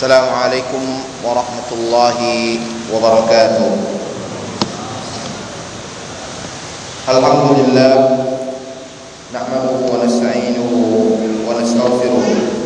Assalamualaikum warahmatullahi wabarakatuh. Alhamdulillah, nahmaduhu wa nasta'inuhu wa nastaghfiruh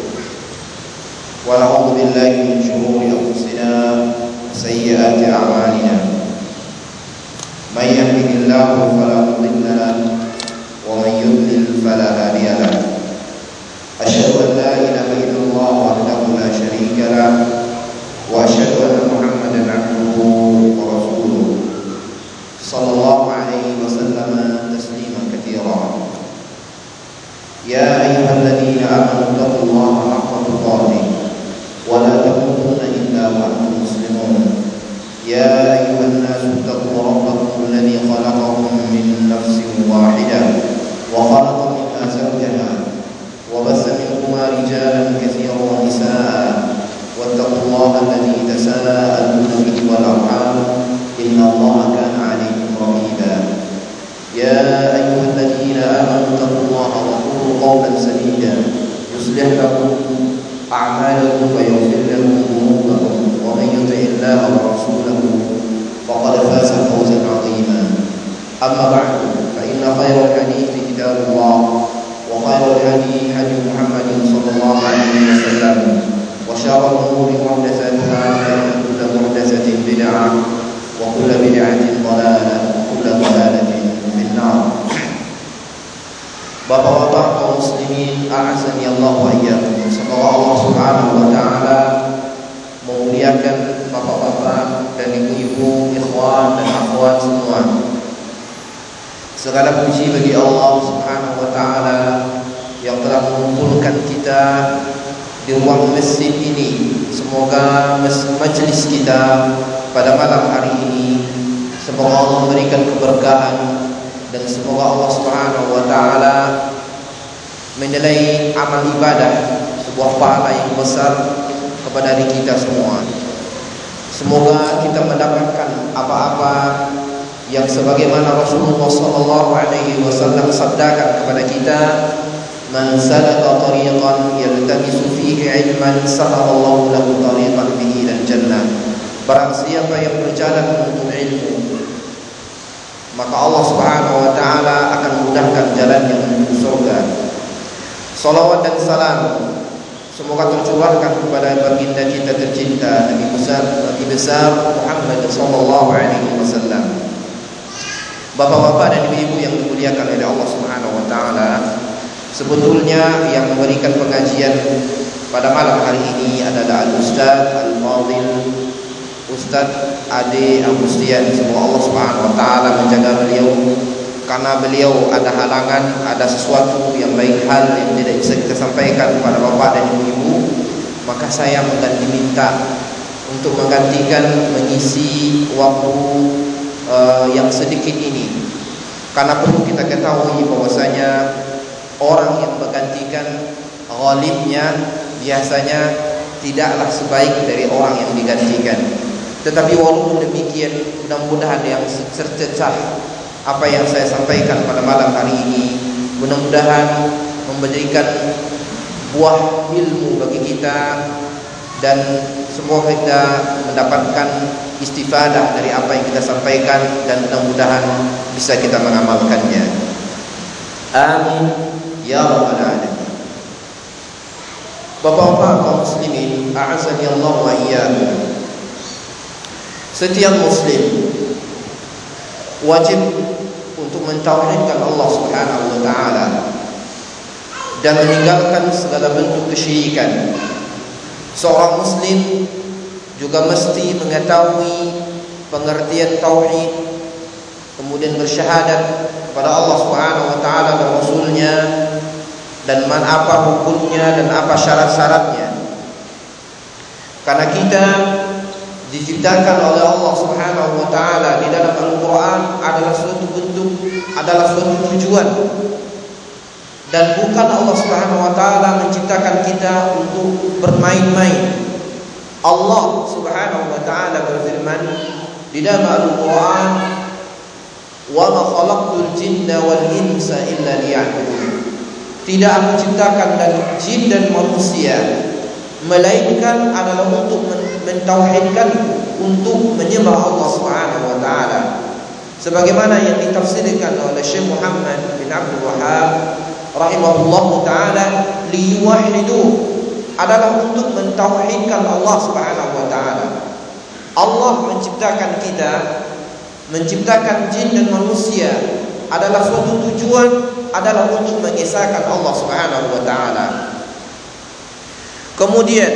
wa na'udzu billahi min shururi anfusina wa sayyiati a'malina. Man yahdihillahu fala mudilla lahu wa man yudlil fala hadiya lahu. Asyhadu an la ilaha illallah wahdahu la syarika lahu wa asyhadu anna Muhammadan 'abduhu wa rasuluh. Sallallahu alaihi wasallam tasliman katsiran. Ya ayyuhalladzina amanu taqullaha haqqa tuqatih wa la tamutunna illa wa antum muslimun. Ya ayyuhan nasu taqu rabbakum alladzi khalaqakum min nafsin wahidah wa khalaqa minha zawjaha وبث منهما رجالا كثيرا ونساء واتقوا الله الذي تساءلون به والأرحام إن الله كان عليكم رقيبا. يا أيها الذين آمنوا اتقوا الله وقولوا قولا سديدا يصلح لكم أعمالكم ويغفر لكم ذنوبكم ومن يطع الله ورسوله فقد فاز فوزا عظيما. أما بعد فإن خير الحديث كتاب الله وخير الهدي هدي محمد صلى الله عليه وسلم وشر الأمور محدثاتها فإن كل محدثة بدعة وكل بدعة ضلالة وكل ضلالة في النار. Bapak-bapak kaum muslimin, a'azzani Allah wa iyyakum. Semoga Allah Subhanahu wa taala memuliakan bapak-bapak dan ibu-ibu, ikhwan dan akhwat semua. Segala puji bagi Allah Subhanahu wa taala yang telah mengumpulkan kita di ruang masjid ini. Semoga majelis kita pada malam hari ini semoga Allah memberikan keberkahan dan semoga Allah Subhanahu wa taala menilai amal ibadah sebuah pahala yang besar kepada diri kita semua. Semoga kita mendapatkan apa-apa yang sebagaimana Rasulullah sallallahu alaihi wasallam sabdakan kepada kita, man salaka tariqan yaltamisu fihi ilman sahalallahu lahu tariqan bihi ilal jannah. Barang siapa yang berjalan untuk ilmu, maka Allah Subhanahu wa taala akan mudahkan jalannya menuju surga. Salawat dan salam semoga tercurahkan kepada baginda kita tercinta Nabi besar Muhammad sallallahu alaihi wasallam. Bapak-bapak dan ibu-ibu yang dimuliakan oleh Allah Subhanahu wa taala, sebetulnya yang memberikan pengajian pada malam hari ini adalah Al-Ustaz Al-Fadil Ustaz Ade Agustian. Semoga Allah Subhanahu wa taala menjaga beliau, karena beliau ada halangan, ada sesuatu yang baik hal yang tidak bisa kita sampaikan kepada bapak dan ibu-ibu, maka saya diminta untuk menggantikan mengisi waktu yang sedikit ini, karena perlu kita ketahui bahwasanya orang yang menggantikan ghalibnya biasanya tidaklah sebaik dari orang yang digantikan. Tetapi walaupun demikian, mudah-mudahan yang tercecah apa yang saya sampaikan pada malam hari ini, mudah-mudahan memberikan buah ilmu bagi kita dan semoga kita mendapatkan istifadah dari apa yang kita sampaikan dan mudah-mudahan bisa kita mengamalkannya. Amin ya rabbal alamin. Bapak-bapak kaum muslimin, a'azzani Allah wa iyyakum. Setiap muslim wajib untuk mentauhidkan Allah Subhanahu wa taala dan meninggalkan segala bentuk kesyirikan. Seorang muslim juga mesti mengetahui pengertian tauhid, kemudian bersyahadat kepada Allah Subhanahu wa taala dan Rasulnya, dan apa hukumnya dan apa syarat-syaratnya. Karena kita diciptakan oleh Allah Subhanahu wa taala di dalam Al-Qur'an adalah suatu bentuk, adalah suatu tujuan. Dan bukan Allah Subhanahu wa taala menciptakan kita untuk bermain-main. Allah Subhanahu wa taala berfirman di dalam Al-Qur'an, "Wa ma khalaqtul jinna wal insa illa liya'budun." Tidak aku ciptakan dan jin dan manusia melainkan adalah untuk mentauhidkan, untuk menyembah Allah Subhanahu wa taala. Sebagaimana yang ditafsirkan oleh Syekh Muhammad bin Abdul Wahhab rahimahullahu taala, liyuwahhidu adalah untuk mentauhidkan Allah Subhanahu wa taala. Allah menciptakan kita, menciptakan jin dan manusia adalah suatu tujuan, adalah untuk mengesahkan Allah Subhanahu wa taala. Kemudian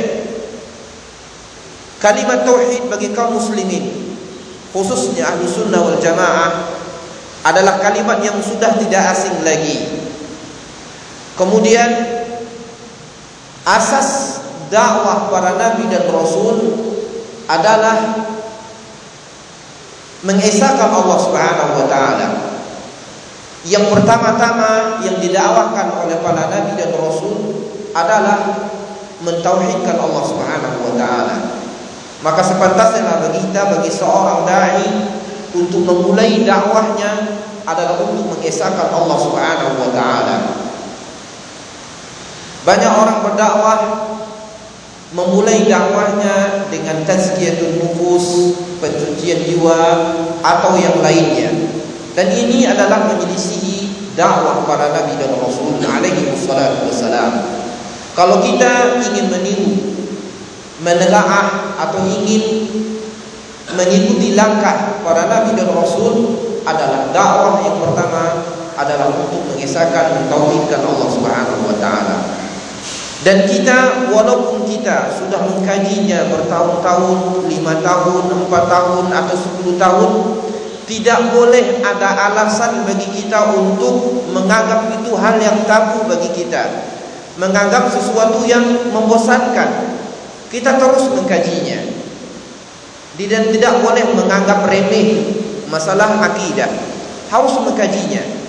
kalimat tauhid bagi kaum muslimin, khususnya ahli sunnah wal jamaah, adalah kalimat yang sudah tidak asing lagi. Kemudian asas dakwah para nabi dan rasul adalah mengesahkan Allah Subhanahu wa taala. Yang pertama-tama yang didakwakan oleh para nabi dan rasul adalah mentauhidkan Allah Subhanahu wa taala. Maka sepantasnya bagi seorang dai untuk memulai dakwahnya adalah untuk mengesahkan Allah Subhanahu wa taala. Banyak orang berdakwah memulai dakwahnya dengan tazkiyatun nufus, pencucian jiwa atau yang lainnya. Dan ini adalah menyelisihi dakwah para nabi dan rasul alaihi wassalatu wassalam. Kalau kita ingin meniru, menelaah atau ingin mengikuti langkah para nabi dan rasul, adalah dakwah yang pertama adalah untuk mengesahkan, mentauhidkan Allah Subhanahu wa taala. Dan kita, walaupun kita sudah mengkajinya bertahun-tahun, 5 tahun, 4 tahun atau 10 tahun, tidak boleh ada alasan bagi kita untuk menganggap itu hal yang tabu bagi kita, menganggap sesuatu yang membosankan. Kita terus mengkajinya, dan tidak boleh menganggap remeh masalah akidah, harus mengkajinya.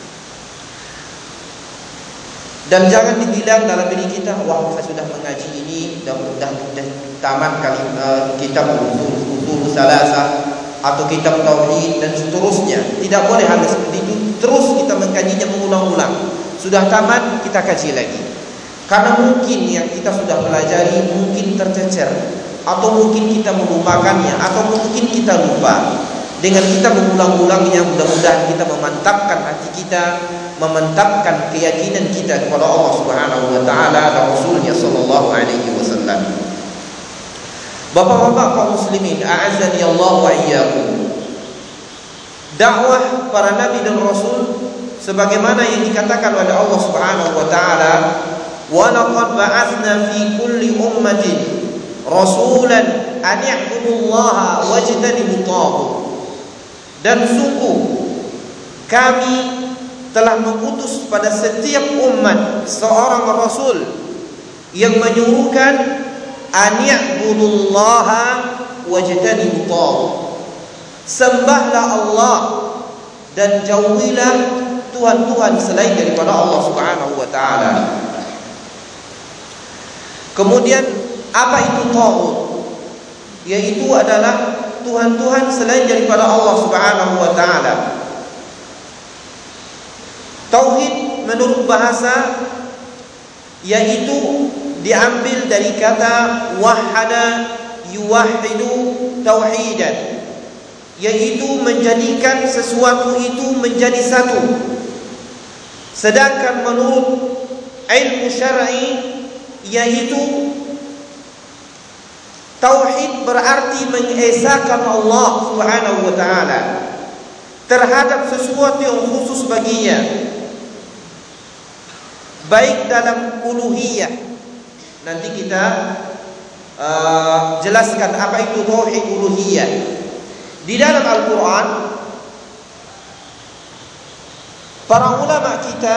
Dan jangan dibilang dalam diri kita, wah saya sudah mengaji ini, dah tamat kali kitab usul salasah atau kitab tauhid dan seterusnya. Tidak boleh hal seperti itu. Terus kita mengkajinya mengulang-ulang. Sudah tamat, kita kaji lagi. Karena mungkin yang kita sudah pelajari mungkin tercecer, atau mungkin kita melupakannya, atau mungkin kita lupa. Dengan kita mengulang-ulangnya, mudah-mudahan kita memantapkan hati kita, memantapkan keyakinan kita kepada Allah Subhanahu wa taala dan Rasulnya sallallahu alaihi wasallam. Bapak-bapak kaum muslimin, a'azzani Allah wa iyyakum. Dakwah para nabi dan rasul sebagaimana yang dikatakan oleh Allah Subhanahu wa taala, "Wa laqad ba'atsna fi kulli ummatin rasulan an ya'budullaha wajtanibut taghut." Dan sungguh kami telah mengutus pada setiap umat seorang rasul yang menyuruhkan an ya'budullaha wajtanibut taghut. Sembahlah Allah dan jauhilah tuhan-tuhan selain daripada Allah Subhanahu wa taala. Kemudian apa itu taghut? Yaitu adalah tuhan-tuhan selain daripada Allah Subhanahu wa taala. Tauhid menurut bahasa yaitu diambil dari kata wahada yuwahhidu tauhidan, yaitu menjadikan sesuatu itu menjadi satu. Sedangkan menurut ilmu syar'i yaitu tauhid berarti mengesahkan Allah Subhanahu wa taala terhadap sesuatu yang khusus baginya, baik dalam uluhiyah. Nanti kita jelaskan apa itu tauhid uluhiyah. Di dalam Al-Quran, para ulama kita,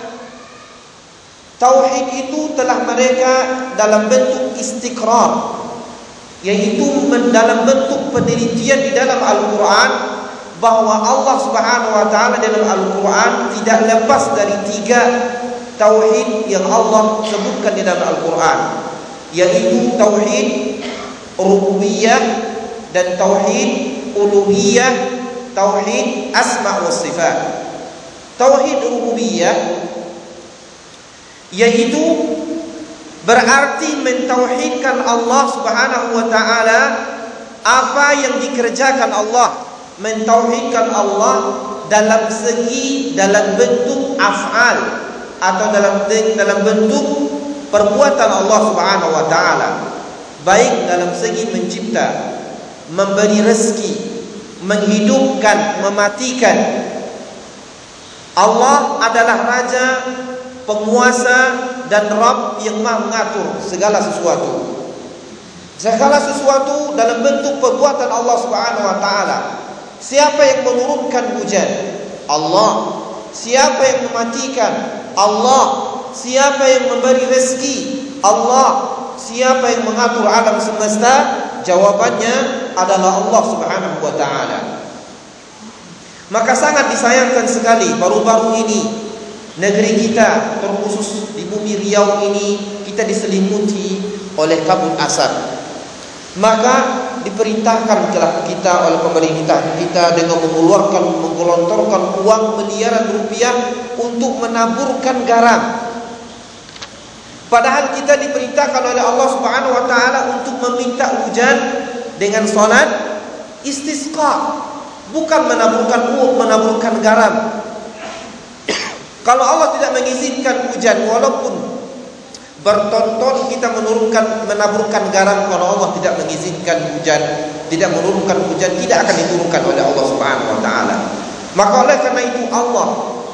tauhid itu telah mereka dalam bentuk istiqrar, yaitu dalam bentuk penelitian di dalam Al-Quran, bahwa Allah Subhanahu wa taala dalam Al-Quran tidak lepas dari 3 tauhid yang Allah sebutkan di dalam Al-Quran, yaitu tauhid rububiyah dan tauhid uluhiyah, tauhid asma wa sifat. Tauhid rububiyah yaitu berarti mentauhidkan Allah Subhanahu wa taala. Apa yang dikerjakan Allah, mentauhidkan Allah dalam segi, dalam bentuk af'al atau dalam bentuk perbuatan Allah Subhanahu wa taala, baik dalam segi mencipta, memberi rezeki, menghidupkan, mematikan. Allah adalah raja, penguasa dan Rabb yang Maha mengatur segala sesuatu. Segala sesuatu dalam bentuk perbuatan Allah Subhanahu wa taala. Siapa yang menurunkan hujan? Allah. Siapa yang mematikan? Allah. Siapa yang memberi rezeki? Allah. Siapa yang mengatur alam semesta? Jawabannya adalah Allah Subhanahu wa taala. Maka sangat disayangkan sekali baru-baru ini negeri kita, terkhusus di bumi Riau ini, kita diselimuti oleh kabut asap. Maka diperintahkan kita oleh pemerintah kita dengan menggelontorkan uang miliaran rupiah untuk menaburkan garam. Padahal kita diperintahkan oleh Allah Subhanahu wa taala untuk meminta hujan dengan salat istisqa, bukan menaburkan garam. Kalau Allah tidak mengizinkan hujan, walaupun bertonton kita menaburkan garam, kalau Allah tidak mengizinkan hujan, tidak menurunkan hujan, tidak akan diturunkan oleh Allah Subhanahu wa taala. Maka oleh karena itu Allah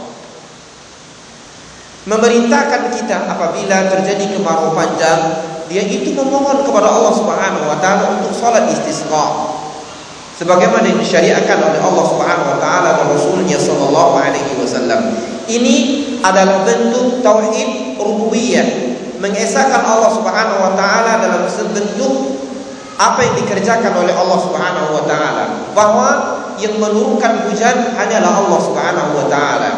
memerintahkan kita apabila terjadi kemarau panjang, dia itu memohon kepada Allah Subhanahu wa taala untuk salat istisqa, sebagaimana yang disyariatkan oleh Allah Subhanahu wa taala dan Rasulnya sallallahu alaihi wasallam. Ini adalah bentuk tauhid rububiyah, mengesahkan Allah Subhanahu wa taala dalam bentuk apa yang dikerjakan oleh Allah Subhanahu wa taala, bahwa yang menurunkan hujan hanyalah Allah Subhanahu wa taala,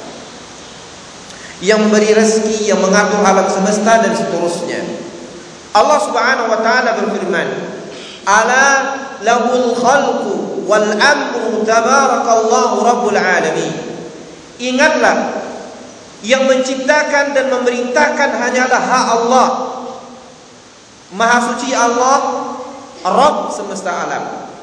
yang memberi rezeki, yang mengatur alam semesta dan seterusnya. Allah Subhanahu wa taala berfirman, "Ala lahul khalqu wal amru tabarakallahu rabbul alamin." Ingatlah, yang menciptakan dan memerintahkan hanyalah hak Allah. Maha suci Allah, Rabb semesta alam.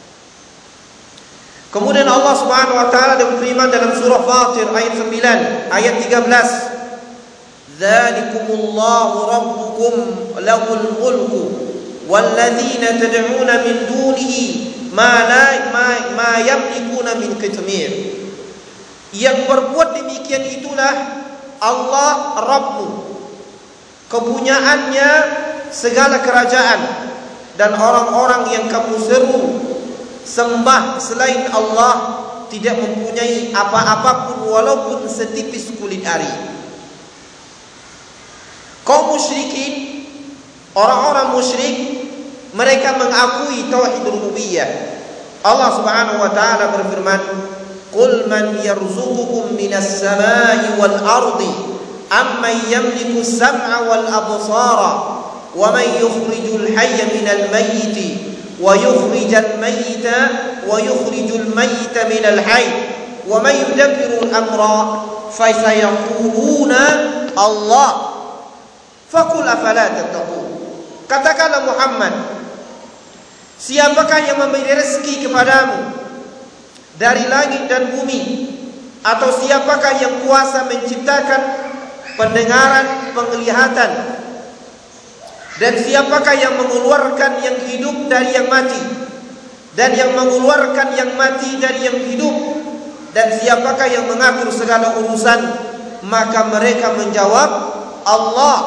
Kemudian Allah Subhanahu wa taala berfirman dalam surah Fatir ayat 9, ayat 13, "Dzalikumullahu rabbukum lahul mulku walladzina tad'una min dunihi ma yamlikuna min qitmir." Yang berbuat demikian itulah Allah Rabbmu, kepunyaannya segala kerajaan, dan orang-orang yang kamu seru sembah selain Allah tidak mempunyai apa-apapun walaupun setipis kulit ari. Kaum musyrikin, orang-orang musyrik, mereka mengakui tauhid rububiyah. Allah Subhanahu wa taala berfirman, "Qul man yarzuqukum minas samai wal ardi amman yamliku as-sam'a wal absara wa man yukhrijul hayya minal mayyiti wa yukhrijal mayyita wa yukhrijul mayyita minal hayy wa man yudabbiru al-amra fasayaquluna Allah faqul afala tattaqun." Katakanlah Muhammad, siapakah yang memberi rezeki kepadamu dari langit dan bumi, atau siapakah yang kuasa menciptakan pendengaran, penglihatan, dan siapakah yang mengeluarkan yang hidup dari yang mati, dan yang mengeluarkan yang mati dari yang hidup, dan siapakah yang mengatur segala urusan? Maka mereka menjawab, Allah.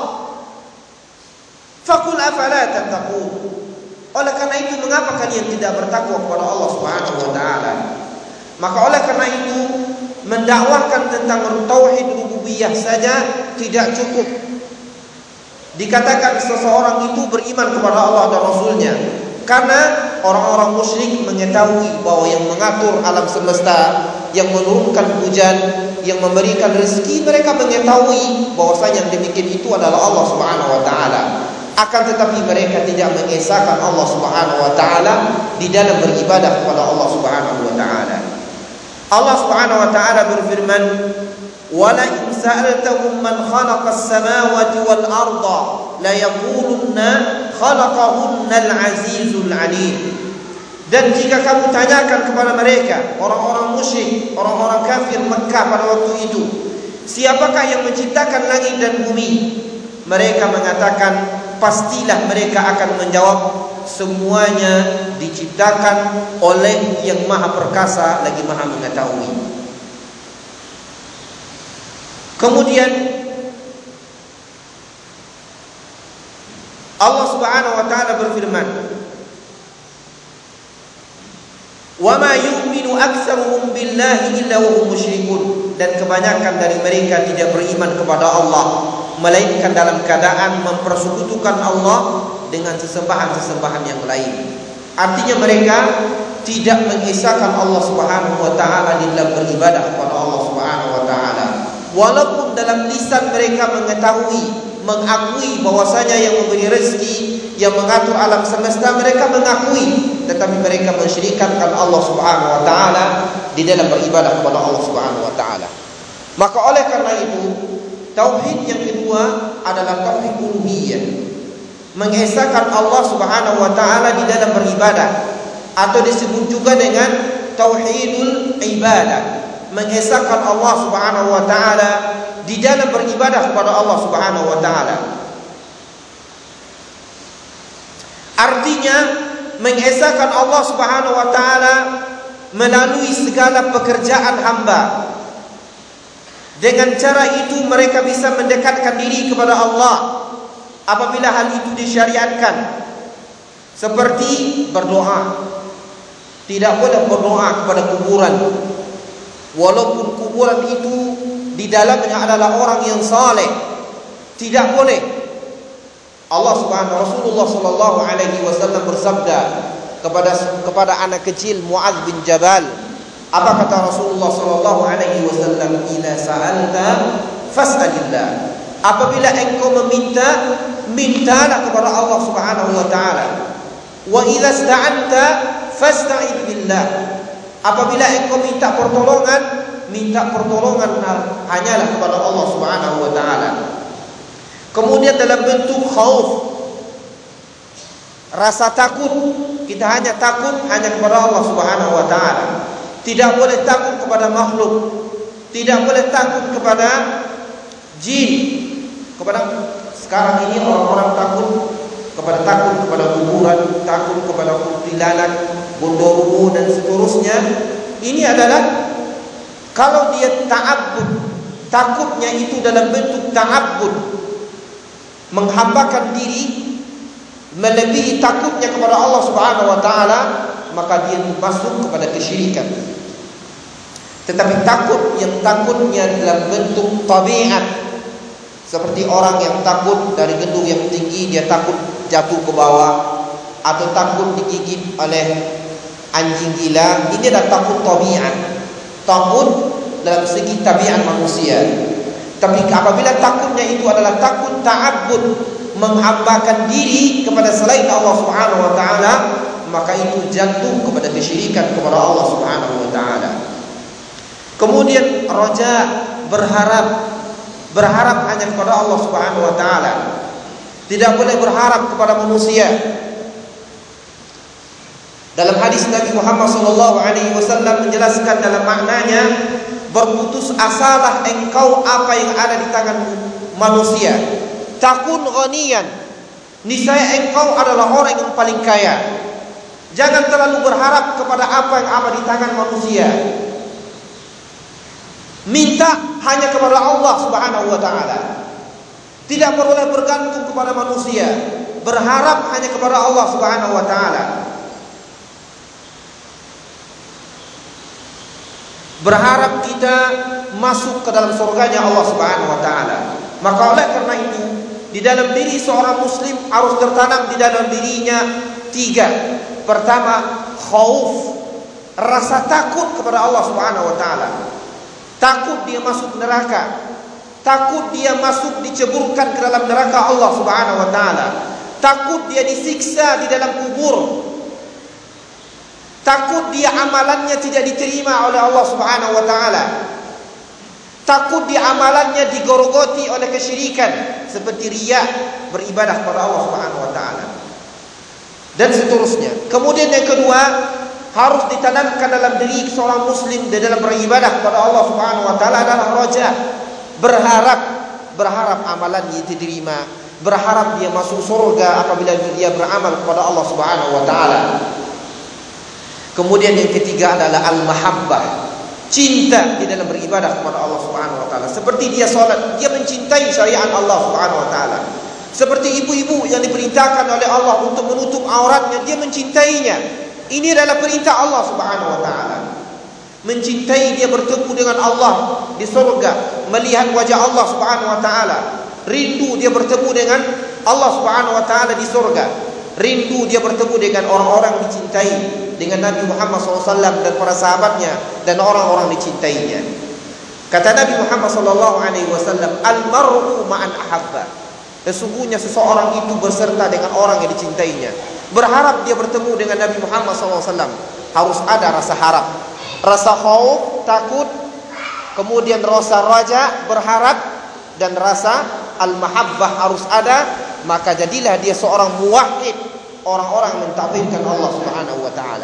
Faqul afala tattaqun. Oleh karena itu, mengapa kalian tidak bertakwa kepada Allah Subhanahu wa taala? Maka oleh karena itu, mendakwahkan tentang tauhid rububiyah saja tidak cukup. Dikatakan seseorang itu beriman kepada Allah dan Rasulnya, karena orang-orang musyrik mengetahui bahwa yang mengatur alam semesta, yang menurunkan hujan, yang memberikan rezeki, mereka mengetahui bahwasanya yang demikian itu adalah Allah Subhanahu wa taala. Akan tetapi mereka tidak mengesahkan Allah Subhanahu wa taala di dalam beribadah kepada Allah Subhanahu wa taala. Allah Subhanahu wa taala berfirman, Wala in sa'altahum man khalaqas samawati wal arda la yaqulunna khalaqahunna al-azizul alim. Dan jika kamu tanyakan kepada mereka, orang-orang musyrik, orang-orang kafir Mekah pada waktu itu, siapakah yang menciptakan langit dan bumi? Mereka mengatakan, pastilah mereka akan menjawab, semuanya diciptakan oleh yang maha perkasa lagi maha mengetahui. Kemudian Allah Subhanahu wa taala berfirman, "Wa ma yu'minu aktsaruhum billahi illa wa hum musyrikun." Dan kebanyakan dari mereka tidak beriman kepada Allah melainkan dalam keadaan mempersekutukan Allah dengan sesembahan-sesembahan yang lain. Artinya mereka tidak mengesahkan Allah Subhanahu wa taala di dalam beribadah kepada Allah Subhanahu wa taala. Walaupun dalam lisan mereka mengakui bahwasanya yang memberi rezeki, yang mengatur alam semesta, mereka mengakui, tetapi mereka mensyirikkan Allah Subhanahu wa taala di dalam beribadah kepada Allah Subhanahu wa taala. Maka oleh karena itu, tauhid yang kedua adalah tauhid uluhiyah. Mengesahkan Allah Subhanahu wa taala di dalam beribadah, atau disebut juga dengan tauhidul ibadah. Mengesahkan Allah Subhanahu wa taala di dalam beribadah kepada Allah Subhanahu wa taala. Artinya mengesahkan Allah Subhanahu wa taala melalui segala pekerjaan hamba. Dengan cara itu mereka bisa mendekatkan diri kepada Allah apabila hal itu disyariatkan. Seperti berdoa. Tidak boleh berdoa kepada kuburan, walaupun kuburan itu di dalamnya adalah orang yang saleh. Tidak boleh. Rasulullah sallallahu alaihi wasallam bersabda kepada anak kecil Muadz bin Jabal. Apa kata Rasulullah sallallahu alaihi wasallam? "Ila sa'alta fas'alillah." Apabila engkau meminta, mintalah kepada Allah Subhanahu wa taala. Wa idza ista'anta fasta'id billah. Apabila engkau minta pertolongan hanyalah kepada Allah Subhanahu wa taala. Kemudian dalam bentuk khauf, rasa takut, kita hanya takut hanya kepada Allah Subhanahu wa taala. Tidak boleh takut kepada makhluk, tidak boleh takut kepada jin. Sekarang ini orang-orang takut kepada kuburan, takut kepada kuntilanak, gondoruo dan seterusnya. Ini adalah kalau dia ta'abbud, takutnya itu dalam bentuk ta'abbud, menghambakan diri melebihi takutnya kepada Allah Subhanahu wa taala, maka dia masuk kepada kesyirikan. Tetapi takutnya dalam bentuk tabiat, seperti orang yang takut dari gedung yang tinggi, dia takut jatuh ke bawah, atau takut digigit oleh anjing gila. Ini adalah takut tabiat, takut dalam segi tabiat manusia. Tapi apabila takutnya itu adalah takut ta'abbud, menghambakan diri kepada selain Allah Subhanahu wa taala, maka itu jatuh kepada kesyirikan kepada Allah Subhanahu wa taala. Kemudian raja, berharap hanya kepada Allah Subhanahu wa taala. Tidak boleh berharap kepada manusia. Dalam hadis Nabi Muhammad sallallahu alaihi wasallam menjelaskan dalam maknanya, berputus asalah engkau apa yang ada di tangan manusia. Takun ghaniyan, niscaya engkau adalah orang yang paling kaya. Jangan terlalu berharap kepada apa yang ada di tangan manusia. Minta hanya kepada Allah Subhanahu wa taala. Tidak boleh bergantung kepada manusia. Berharap hanya kepada Allah Subhanahu wa taala. Berharap kita masuk ke dalam surganya Allah Subhanahu wa taala. Maka oleh karena itu, di dalam diri seorang muslim harus tertanam di dalam dirinya 3. Pertama, khauf, rasa takut kepada Allah Subhanahu wa taala. Takut dia masuk neraka, takut dia masuk diceburkan ke dalam neraka Allah Subhanahu wa taala, takut dia disiksa di dalam kubur, takut dia amalannya tidak diterima oleh Allah Subhanahu wa taala, takut di amalannya digorogoti oleh kesyirikan seperti riya, beribadah kepada Allah Subhanahu wa taala, dan seterusnya. Kemudian yang kedua, harus ditanamkan dalam diri seorang muslim di dalam beribadah kepada Allah Subhanahu wa taala adalah raja, berharap amalannya diterima, berharap dia masuk surga apabila dia beramal kepada Allah Subhanahu wa taala. Kemudian yang ketiga adalah al-mahabbah, cinta di dalam beribadah kepada Allah Subhanahu wa taala. Seperti dia salat, dia mencintai syariat Allah Subhanahu wa taala. Seperti ibu-ibu yang diperintahkan oleh Allah untuk menutup auratnya, dia mencintainya. Ini adalah perintah Allah Subhanahu wa taala. Mencintai, dia bertemu dengan Allah di surga, melihat wajah Allah Subhanahu wa taala. Rindu dia bertemu dengan Allah Subhanahu wa taala di surga. Rindu dia bertemu dengan orang-orang dicintai, dengan Nabi Muhammad SAW dan para sahabatnya dan orang-orang dicintainya. Kata Nabi Muhammad SAW, al-mar'u ma'an ahabba. Sesungguhnya seseorang itu berserta dengan orang yang dicintainya. Berharap dia bertemu dengan Nabi Muhammad SAW, harus ada rasa harap, rasa khauf, takut, kemudian rasa raja, berharap, dan rasa al-mahabbah harus ada. Maka jadilah dia seorang muwahhid, orang-orang mentauhidkan Allah Subhanahu wa taala.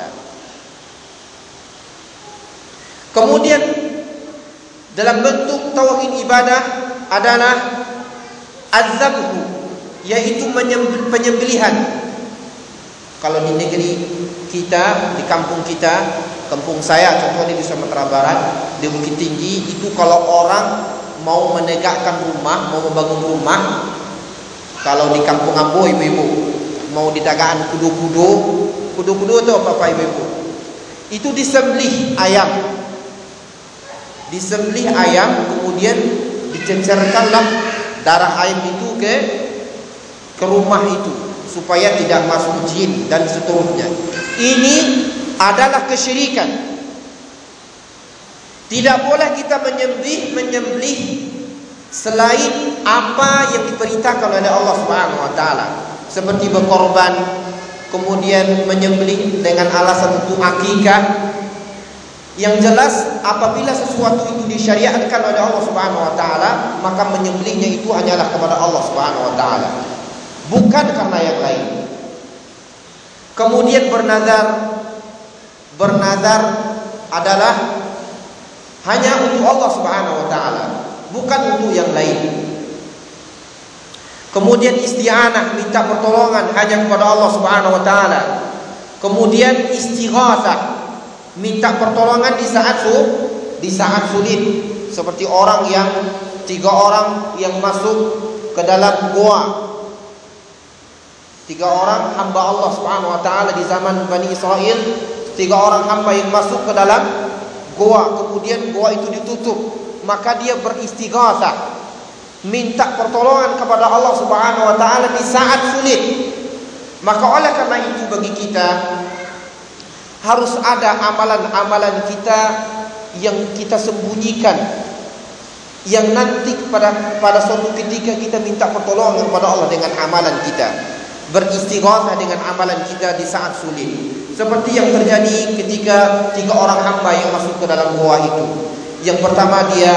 Kemudian dalam bentuk tauhid ibadah adalah az-zabhu, yaitu penyembelihan. Kalau di negeri kita, di kampung kita, kampung saya contohnya di Sumatera Barat, di Bukit Tinggi, itu kalau orang mau menegakkan rumah, mau membangun rumah, kalau di kampung Ambo ibu-ibu mau didagangkan kudu-kudu itu apa ibu-ibu? Itu disembelih ayam. Disembelih ayam, kemudian dicecerkanlah darah ayam itu ke rumah itu supaya tidak masuk jin dan seterusnya. Ini adalah kesyirikan. Tidak boleh kita menyembelih selain apa yang diperintahkan oleh Allah Subhanahu wa taala, seperti berkorban, kemudian menyembelih dengan alasan untuk akikah. Yang jelas apabila sesuatu itu disyariatkan oleh Allah Subhanahu wa taala, maka menyembelihnya itu hanyalah kepada Allah Subhanahu wa taala, bukan karena yang lain. Kemudian bernazar adalah hanya untuk Allah Subhanahu wa taala, bukan untuk yang lain. Kemudian isti'anah, minta pertolongan hanya kepada Allah Subhanahu wa taala. Kemudian istighatsah, minta pertolongan di saat sulit, seperti orang yang 3 orang yang masuk ke dalam goa. 3 orang hamba Allah Subhanahu wa taala di zaman Bani Israel, 3 orang hamba yang masuk ke dalam goa, kemudian goa itu ditutup, maka dia beristighatsah, minta pertolongan kepada Allah Subhanahu wa taala di saat sulit. Maka oleh karena itu bagi kita harus ada amalan-amalan kita yang kita sembunyikan, yang nanti pada suatu ketika kita minta pertolongan kepada Allah dengan amalan kita, beristighatsah dengan amalan kita di saat sulit. Seperti yang terjadi ketika 3 orang hamba yang masuk ke dalam gua itu. Yang pertama, dia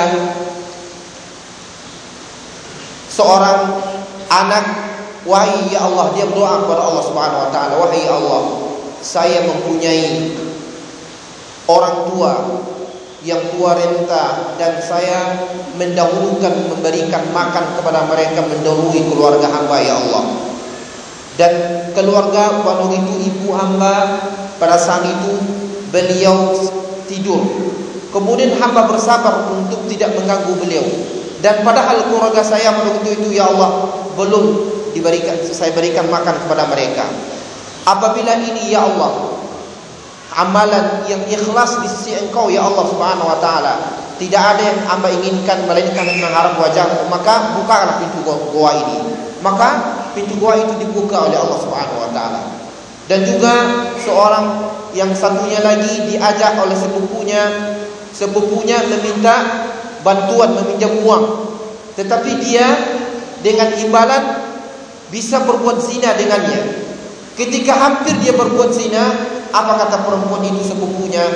seorang anak, wahai ya Allah, dia berdoa kepada Allah Subhanahu wa taala, wahai Allah, saya mempunyai orang tua yang tua renta, dan saya mendahulukan memberikan makan kepada mereka mendahului keluarga hamba ya Allah. Dan keluarga pada itu ibu hamba pada saat itu beliau tidur. Kemudian hamba bersabar untuk tidak mengganggu beliau. Dan padahal keluarga saya pada waktu itu ya Allah belum saya berikan makan kepada mereka. Apabila ini ya Allah amalan yang ikhlas di sisi Engkau ya Allah Subhanahu wa taala, tidak ada yang hamba inginkan melainkan mengharap wajah-Mu, maka bukalah pintu goa ini. Maka pintu goa itu dibuka oleh Allah Subhanahu wa taala. Dan juga seorang yang satunya lagi diajak oleh sepupunya meminta bantuan, meminjam uang, tetapi dia dengan imbalan bisa berbuat zina dengannya. Ketika hampir dia berbuat zina, apa kata perempuan itu sepupunya?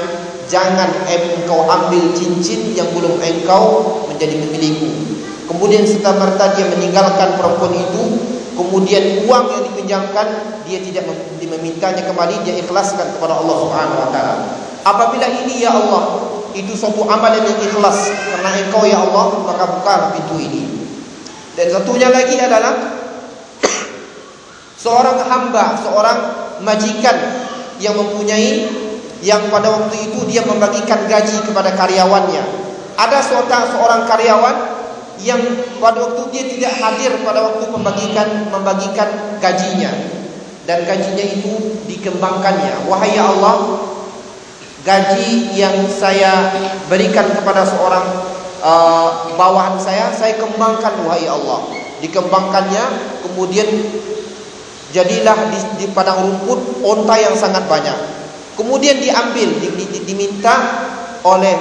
jangan engkau ambil cincin yang belum engkau menjadi pemilikku. Kemudian serta-merta dia meninggalkan perempuan itu. Kemudian uang yang dipinjamkan dia tidak memintanya kembali, dia ikhlaskan kepada Allah Subhanahu wa taala. Apabila ini ya Allah, itu suatu amalan yang ikhlas karena engkau ya Allah, maka bukalah pintu ini. Dan satunya lagi adalah seorang hamba, seorang majikan yang mempunyai, yang pada waktu itu dia membagikan gaji kepada karyawannya. Ada seorang karyawan yang pada waktu dia tidak hadir pada waktu membagikan gajinya, dan gajinya itu dikembangkannya. Wahai ya Allah, gaji yang saya berikan kepada seorang bawahan saya kembangkan wahai Allah. Dikembangkannya, kemudian jadilah di padang rumput onta yang sangat banyak. Kemudian diambil, diminta oleh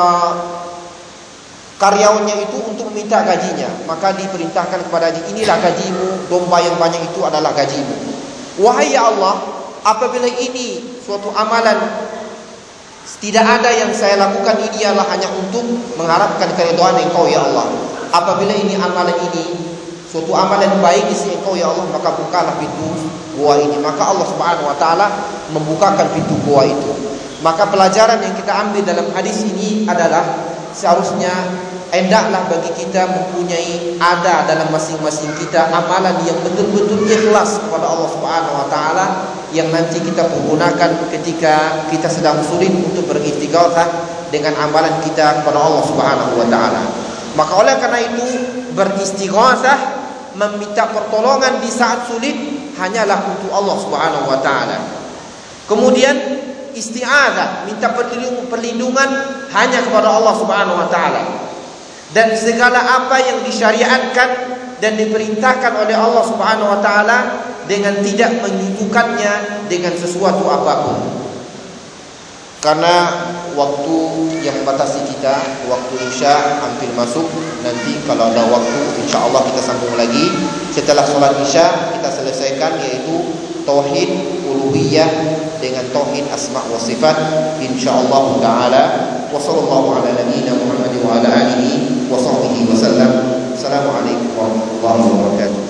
karyawannya itu untuk meminta gajinya. Maka diperintahkan kepada dia, inilah gajimu, domba yang banyak itu adalah gajimu. Wahai ya Allah, apabila ini suatu amalan tidak ada yang saya lakukan, ini adalah hanya untuk mengharapkan keridhaan engkau ya Allah. Apabila ini amalan ini suatu amalan baik di sisi engkau ya Allah, maka bukalah pintu gua ini. Maka Allah Subhanahu wa taala membukakan pintu gua itu. Maka pelajaran yang kita ambil dalam hadis ini adalah seharusnya hendaklah bagi kita mempunyai ada dalam masing-masing kita amalan yang betul-betul ikhlas kepada Allah Subhanahu wa taala, yang nanti kita pergunakan ketika kita sedang sulit untuk beristighatsah dengan amalan kita kepada Allah Subhanahu wa taala. Maka oleh karena itu beristighatsah, meminta pertolongan di saat sulit hanyalah untuk Allah Subhanahu wa taala. Kemudian isti'adzah, minta perlindungan hanya kepada Allah Subhanahu wa taala. Dan segala apa yang disyariatkan dan diperintahkan oleh Allah Subhanahu wa taala dengan tidak menyuguhkannya dengan sesuatu apapun. Karena waktu yang membatasi kita, waktu Isya hampir masuk. Nanti kalau ada waktu, insya Allah kita sambung lagi. Setelah sholat Isya kita selesaikan, yaitu tauhid uluhiyah dengan tauhid asma wa sifat, insyaallah taala. Wa sallallahu ala nabiyyina Muhammad wa ala alihi wa sahbihi wasallam. Assalamualaikum warahmatullahi wabarakatuh.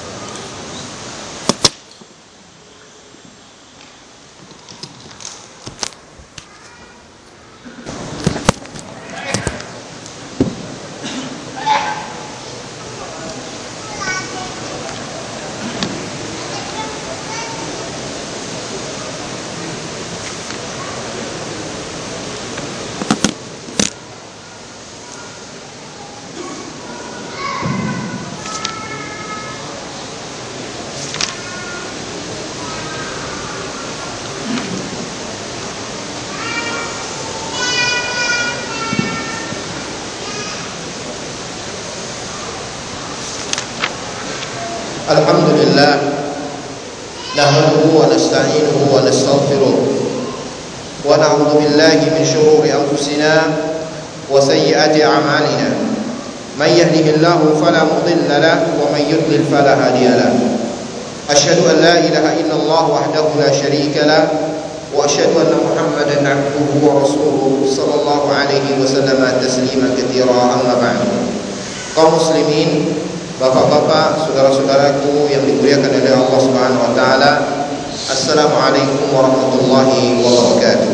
Alhamdulillah, nahmaduhu wa nasta'inuhu wa nastaghfiruh wa na'udzu billahi min shururi anfusina wa sayyiati a'malina. Man yahdihillahu fala mudilla lahu wa man yudlil fala hadiya lahu. Asyhadu an la ilaha illallah wahdahu la syarika lahu wa asyhadu anna Muhammadan 'abduhu wa rasuluhu sallallahu alaihi wasallam tasliman katsira, amma ba'du. Kaum muslimin, bapak-bapak, saudara-saudaraku yang dimuliakan oleh Allah Subhanahu wa taala, assalamualaikum warahmatullahi wabarakatuh.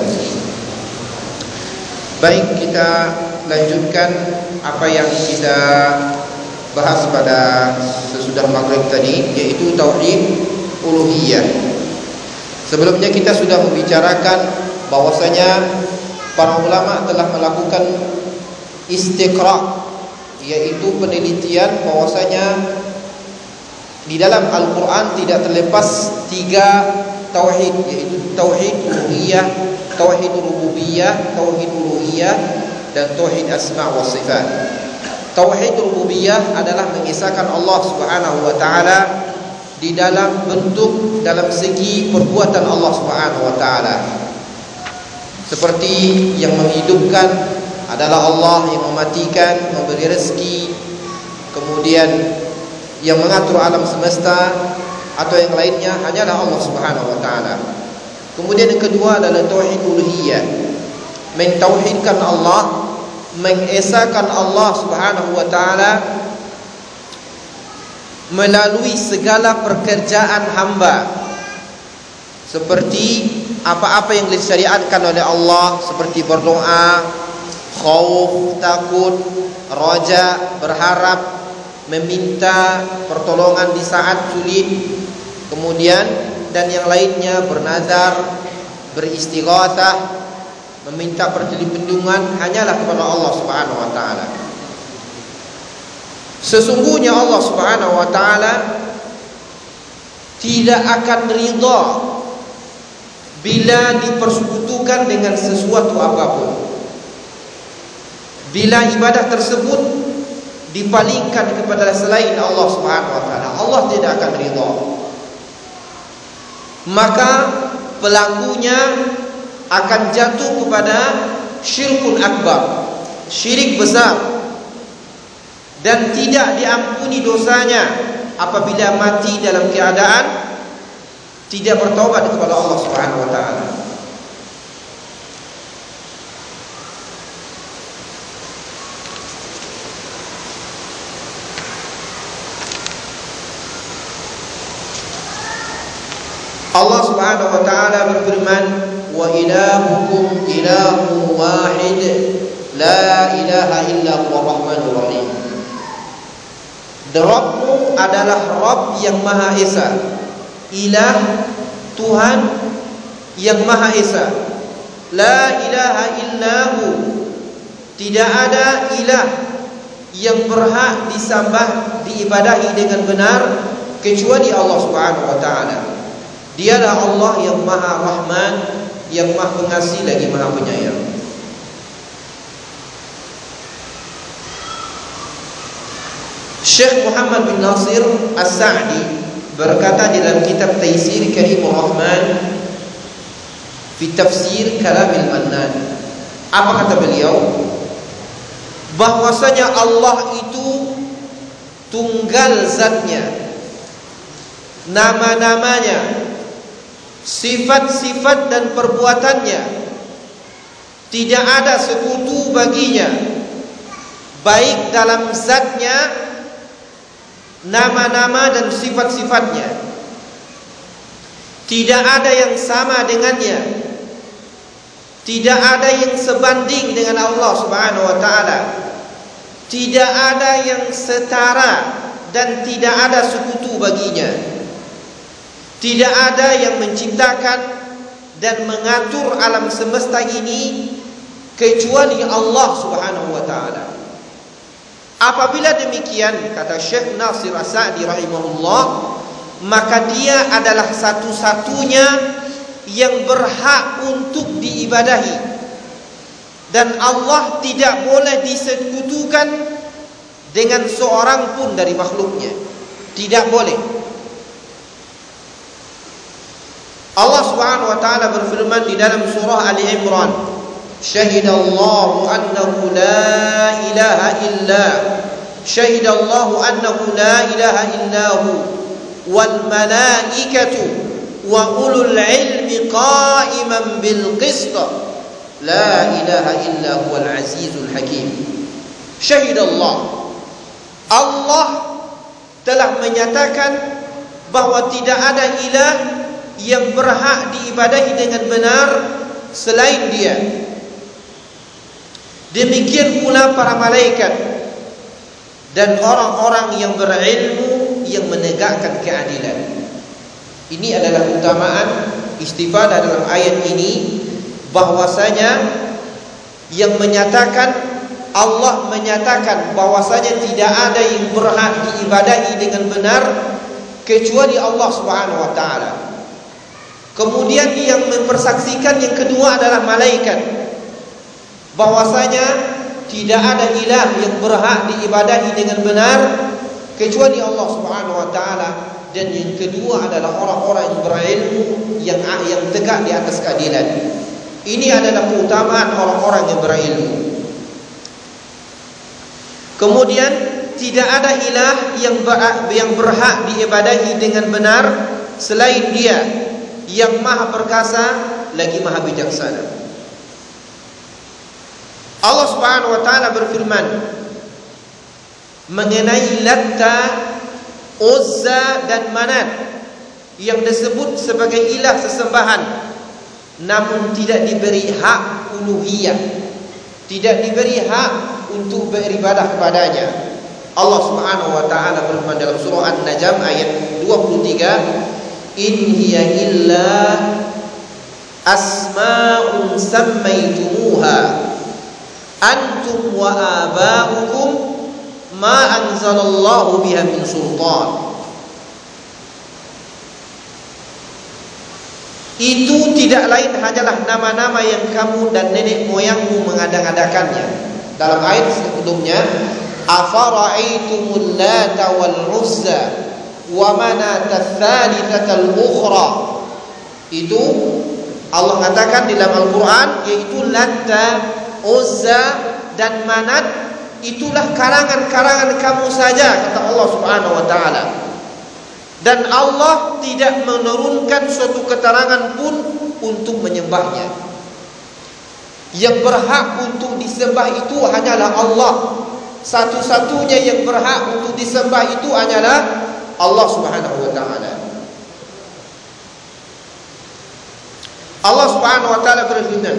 Baik, kita lanjutkan apa yang kita bahas pada sesudah maghrib tadi, yaitu tauhid uluhiyah. Sebelumnya kita sudah membicarakan bahwasanya para ulama telah melakukan istiqra', yaitu penelitian bahwasanya di dalam Al-Quran tidak terlepas 3 tauhid, yaitu tauhid uluhiyah, tauhid rububiyah, tauhid uluhiyah, dan tauhid asma wa sifat. Tauhid rububiyah adalah mengisahkan Allah Subhanahu wa taala di dalam bentuk, dalam segi perbuatan Allah Subhanahu wa taala. Seperti yang menghidupkan adalah Allah, yang mematikan, memberi rezeki, kemudian yang mengatur alam semesta atau yang lainnya hanyalah Allah Subhanahu wa taala. Kemudian yang kedua adalah tauhid uluhiyah, mentauhidkan Allah, mengesahkan Allah Subhanahu wa taala melalui segala pekerjaan hamba, seperti apa-apa yang disyariatkan oleh Allah, seperti berdoa, khauf, takut, raja, berharap, meminta pertolongan di saat sulit, kemudian dan yang lainnya, bernazar, beristighatsah, meminta perlindungan hanyalah kepada Allah Subhanahu wa taala. Sesungguhnya Allah Subhanahu wa taala tidak akan ridha bila dipersekutukan dengan sesuatu apapun. Bila ibadah tersebut dipalingkan kepada selain Allah Subhanahu wa taala, Allah tidak akan ridha. Maka pelakunya akan jatuh kepada syirkun akbar, syirik besar, dan tidak diampuni dosanya apabila mati dalam keadaan tidak bertaubat kepada Allah Subhanahu wa taala. Allah Subhanahu wa taala berfirman, "Wa ilahukum ilahun wahid, la ilaha illa huwa rahmanur rahim." Rabbmu adalah Rabb yang Maha Esa, ilah, Tuhan yang Maha Esa. La ilaha illahu, tidak ada ilah yang berhak disembah, diibadahi dengan benar kecuali Allah Subhanahu wa taala. Dialah Allah yang Maha Rahman, yang Maha Pengasih lagi Maha Penyayang. Syekh Muhammad bin Nasir As-Sa'di berkata di dalam kitab Taisir Karimur Rahman fi Tafsir Kalamil Mannan. Apa kata beliau? Bahwasanya Allah itu tunggal zatnya, nama-namanya, sifat-sifat dan perbuatannya, tidak ada sekutu baginya, baik dalam zatnya, nama-nama dan sifat-sifatnya. Tidak ada yang sama dengannya, tidak ada yang sebanding dengan Allah Subhanahu wa taala, tidak ada yang setara dan tidak ada sekutu baginya. Tidak ada yang menciptakan dan mengatur alam semesta ini kecuali Allah Subhanahu wa taala. Apabila demikian, kata Syekh Nasir As-Sa'di rahimahullah, maka dia adalah satu-satunya yang berhak untuk diibadahi, dan Allah tidak boleh disekutukan dengan seorang pun dari makhluknya. Tidak boleh. Allah Subhanahu wa taala berfirman di dalam surah Ali Imran, "Syahidallahu annahu la ilaha illa, syahidallahu annahu la ilaha illahu wal malaikatu wa ulul ilmi qa'iman bil qist, la ilaha illa huwal azizul hakim." Syahidallah, Allah telah menyatakan bahwa tidak ada ilah yang berhak diibadahi dengan benar selain Dia. Demikian pula para malaikat dan orang-orang yang berilmu yang menegakkan keadilan. Ini adalah keutamaan istifadah dalam ayat ini, bahwasanya yang menyatakan, Allah menyatakan bahwasanya tidak ada yang berhak diibadahi dengan benar kecuali Allah Subhanahu wa taala. Kemudian yang mempersaksikan yang kedua adalah malaikat, bahwasanya tidak ada ilah yang berhak diibadahi dengan benar kecuali Allah Subhanahu wa taala. Dan yang kedua adalah orang-orang yang berilmu yang tegak di atas keadilan. Ini adalah keutamaan orang-orang yang berilmu. Kemudian tidak ada ilah yang berhak diibadahi dengan benar selain Dia yang Maha Perkasa lagi Maha Bijaksana. Allah Subhanahu wa taala berfirman mengenai Latta, Uzza dan Manat yang disebut sebagai ilah sesembahan, namun tidak diberi hak uluhiyah, tidak diberi hak untuk beribadah kepadanya. Allah Subhanahu wa taala berfirman dalam surah An-Najm ayat 23, "In hiya illa asma'un sammaytumuha antum wa aba'ukum ma anzalallahu biha min sultan." Itu tidak lain hanyalah nama-nama yang kamu dan nenek moyangmu mengadang-adakannya. Dalam ayat sebelumnya, afara'aitumul lata wal uzza wa manata tsalitsatal ukhra. Itu Allah katakan di dalam Al-Quran, yaitu Latta, Uzza dan Manat itulah karangan-karangan kamu saja, kata Allah Subhanahu wa taala. Dan Allah tidak menurunkan suatu keterangan pun untuk menyembahnya. Yang berhak untuk disembah itu hanyalah Allah. Satu-satunya yang berhak untuk disembah itu hanyalah Allah Subhanahu wa taala. Allah Subhanahu wa taala berfirman,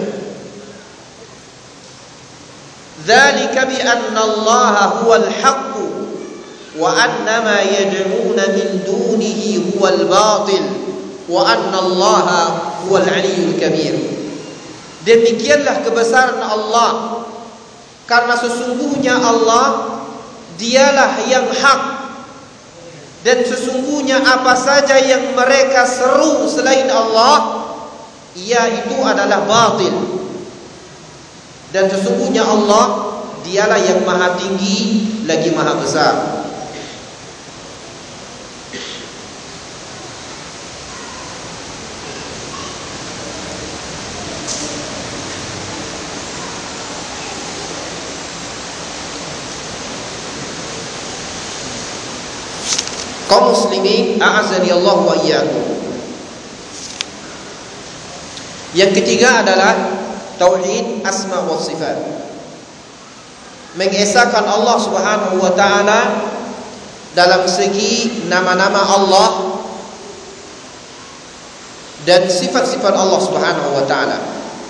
"Dzalika bi anna Allah huwal haqq wa anna ma yad'una min dunihi huwal batil wa anna Allah huwal 'aliyyul kabir." Demikianlah kebesaran Allah, karena sesungguhnya Allah dialah yang hak, dan sesungguhnya apa saja yang mereka seru selain Allah, ia itu adalah batil. Dan sesungguhnya Allah dialah yang maha tinggi lagi maha besar. Kaum muslimin, a'azani Allah wa iyyakum. Yang ketiga adalah tauhid asma wa sifat. Mengesahkan Allah Subhanahu wa taala dalam segi nama-nama Allah dan sifat-sifat Allah Subhanahu wa taala.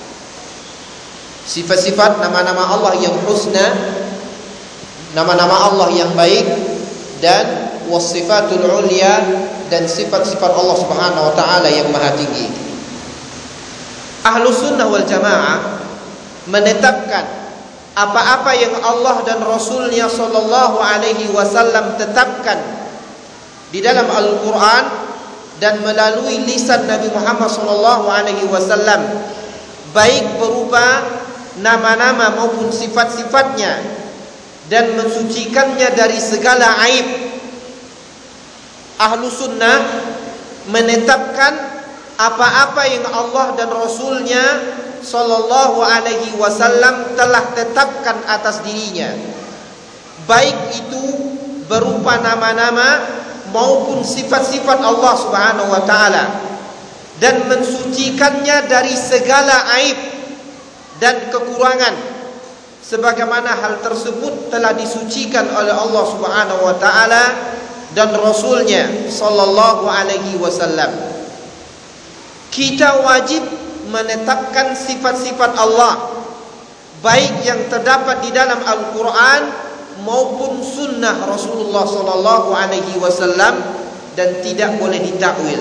Sifat-sifat nama-nama Allah yang husna, nama-nama Allah yang baik, dan wasifatul ulya, dan sifat-sifat Allah Subhanahu wa taala yang maha tinggi. Ahlus sunnah wal jamaah menetapkan apa-apa yang Allah dan Rasulnya sallallahu alaihi wasallam tetapkan di dalam Al-Quran dan melalui lisan Nabi Muhammad sallallahu alaihi wasallam, baik berupa nama-nama maupun sifat-sifatnya, dan mensucikannya dari segala aib. Ahlu sunnah menetapkan apa-apa yang Allah dan Rasulnya sallallahu alaihi wasallam telah tetapkan atas dirinya, baik itu berupa nama-nama maupun sifat-sifat Allah Subhanahu wa taala, dan mensucikannya dari segala aib dan kekurangan, sebagaimana hal tersebut telah disucikan oleh Allah Subhanahu wa taala dan Rasulnya sallallahu alaihi wasallam. Kita wajib menetapkan sifat-sifat Allah, baik yang terdapat di dalam Al-Quran maupun sunnah Rasulullah sallallahu alaihi wasallam, dan tidak boleh ditakwil.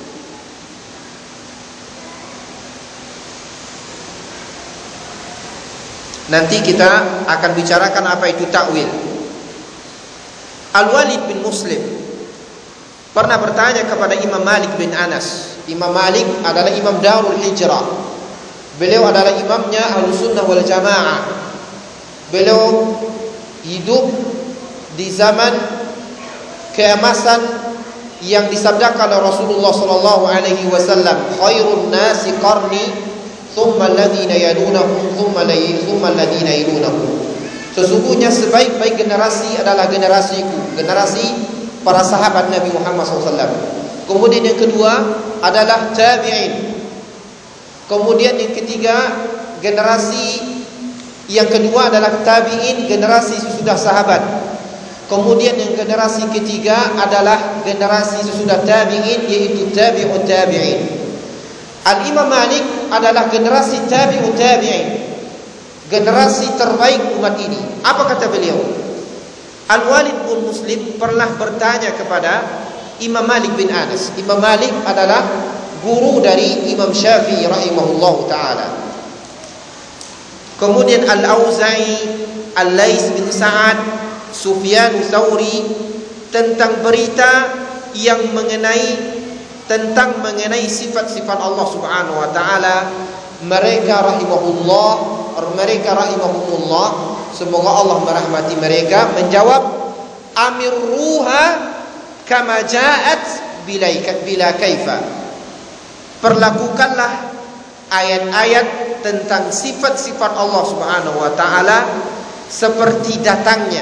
Nanti kita akan bicarakan apa itu takwil. Al-Walid bin Muslim pernah bertanya kepada Imam Malik bin Anas. Imam Malik adalah imam Darul Hijrah. Beliau adalah imamnya Ahlus Sunnah wal Jamaah. Beliau hidup di zaman keemasan yang disabdakan oleh Rasulullah sallallahu alaihi wasallam, "Khairun nasi qarni, thumma alladhina yalunahum, thumma alladhina yalunahum." Sesungguhnya sebaik-baik generasi adalah generasiku, generasi para sahabat Nabi Muhammad SAW. Kemudian yang kedua adalah tabi'in. Kemudian yang ketiga generasi Yang kedua adalah tabi'in, generasi sesudah sahabat. Kemudian yang generasi ketiga adalah generasi sesudah tabi'in, yaitu tabi'ut tabi'in. Al-Imam Malik adalah generasi tabi'ut tabi'in, generasi terbaik umat ini. Apa kata beliau? Al-Walid bin Muslim pernah bertanya kepada Imam Malik bin Anas. Imam Malik adalah guru dari Imam Syafi'i rahimahullahu ta'ala. Kemudian Al-Auza'i, Al-Lais bin Sa'ad, Sufyan Tsauri, tentang berita yang mengenai sifat-sifat Allah Subhanahu wa taala. Mereka rahimahumullah, semoga Allah merahmati mereka, menjawab, amirruha kama ja'at bila kaifa. Perlakukanlah ayat-ayat tentang sifat-sifat Allah Subhanahu wa taala seperti datangnya,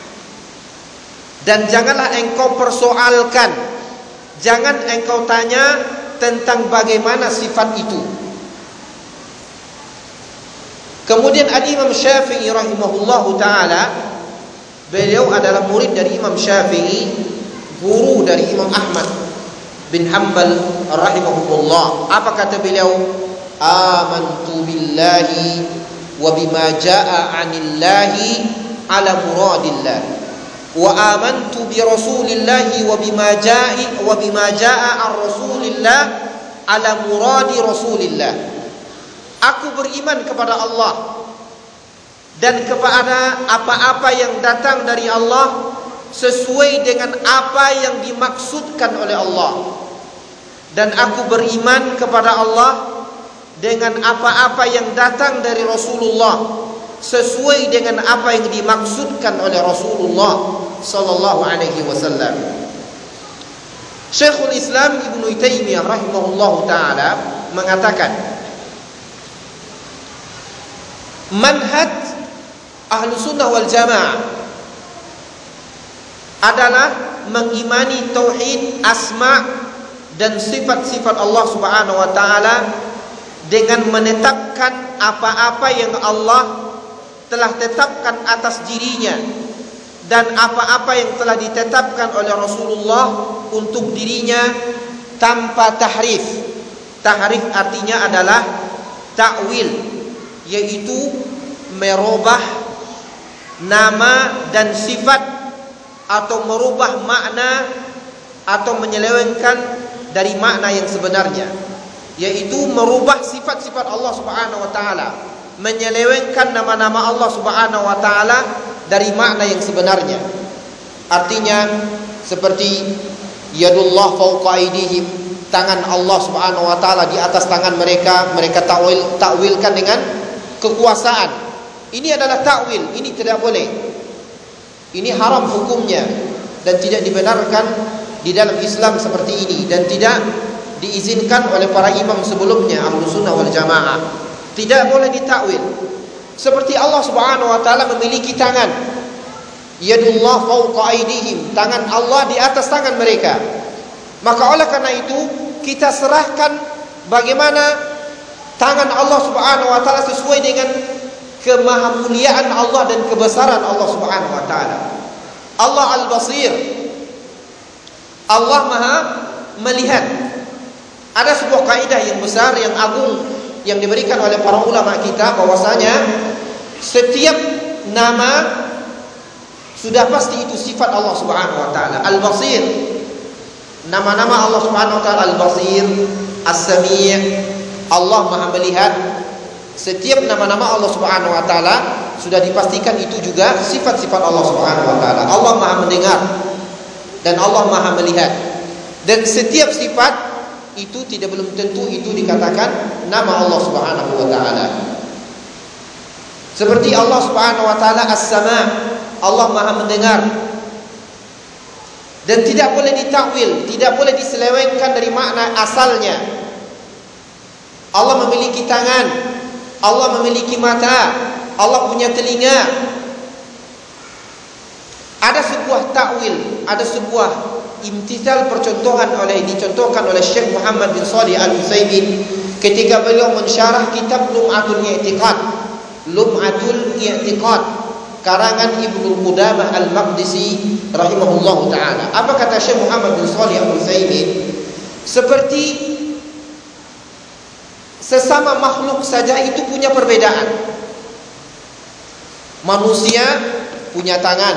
dan janganlah engkau persoalkan, jangan engkau tanya tentang bagaimana sifat itu. Kemudian Al-Imam Syafi'i rahimahullahu ta'ala, beliau adalah murid dari Imam Syafi'i, guru dari Imam Ahmad bin Hanbal rahimahullah. Apa kata beliau? Amantu billahi wa bima jaa 'anillahi ala muradillah, wa amantu bi rasulillahi wa bima jaa 'an rasulillah ala muradi rasulillah. Aku beriman kepada Allah dan kepada apa-apa yang datang dari Allah sesuai dengan apa yang dimaksudkan oleh Allah, dan aku beriman kepada Allah dengan apa-apa yang datang dari Rasulullah sesuai dengan apa yang dimaksudkan oleh Rasulullah sallallahu alaihi wasallam. Syekhul Islam Ibnu Taimiyah rahimahullahu taala mengatakan, manhaj ahlu sunnah wal jamaah adalah mengimani tauhid asma dan sifat-sifat Allah Subhanahu wa taala dengan menetapkan apa-apa yang Allah telah tetapkan atas dirinya dan apa-apa yang telah ditetapkan oleh Rasulullah untuk dirinya tanpa tahrif. Tahrif artinya adalah ta'wil, yaitu merubah nama dan sifat, atau merubah makna, atau menyelewengkan dari makna yang sebenarnya, yaitu merubah sifat-sifat Allah Subhanahu wa taala, menyelewengkan nama-nama Allah Subhanahu wa taala dari makna yang sebenarnya. Artinya seperti yadullah fawqa aydihim, tangan Allah Subhanahu wa taala di atas tangan mereka, mereka takwilkan dengan kekuasaan. Ini adalah takwil, ini tidak boleh. Ini haram hukumnya dan tidak dibenarkan di dalam Islam seperti ini, dan tidak diizinkan oleh para imam sebelumnya Ahlus Sunnah wal Jamaah. Tidak boleh ditakwil. Seperti Allah Subhanahu wa taala memiliki tangan. Yadullah fawqa aydihim, tangan Allah di atas tangan mereka. Maka oleh karena itu kita serahkan bagaimana tangan Allah Subhanahu wa taala sesuai dengan kemahamuliaan Allah dan kebesaran Allah Subhanahu wa taala. Allah Al-Basir, Allah Maha melihat. Ada sebuah kaidah yang besar, yang agung, yang diberikan oleh para ulama kita, bahwasanya setiap nama sudah pasti itu sifat Allah Subhanahu wa taala. Al-Basir, nama-nama Allah Subhanahu wa taala Al-Basir, As-Sami', Allah Maha melihat. Setiap nama-nama Allah Subhanahu wa taala sudah dipastikan itu juga sifat-sifat Allah Subhanahu wa taala. Allah Maha mendengar dan Allah Maha melihat. Dan setiap sifat itu belum tentu itu dikatakan nama Allah Subhanahu wa taala. Seperti Allah Subhanahu wa taala As-Sama', Allah Maha mendengar. Dan tidak boleh ditakwil, tidak boleh diselewengkan dari makna asalnya. Allah memiliki tangan, Allah memiliki mata, Allah punya telinga. Ada sebuah takwil, ada sebuah imtithal dicontohkan oleh Syekh Muhammad bin Shalih Al-Utsaimin ketika beliau mensyarah kitab Lum'atul I'tiqad. Lum'atul I'tiqad, karangan Ibnu Qudamah Al-Maqdisi rahimahullahu taala. Apa kata Syekh Muhammad bin Shalih Al-Utsaimin? Seperti sesama makhluk saja itu punya perbedaan. Manusia punya tangan,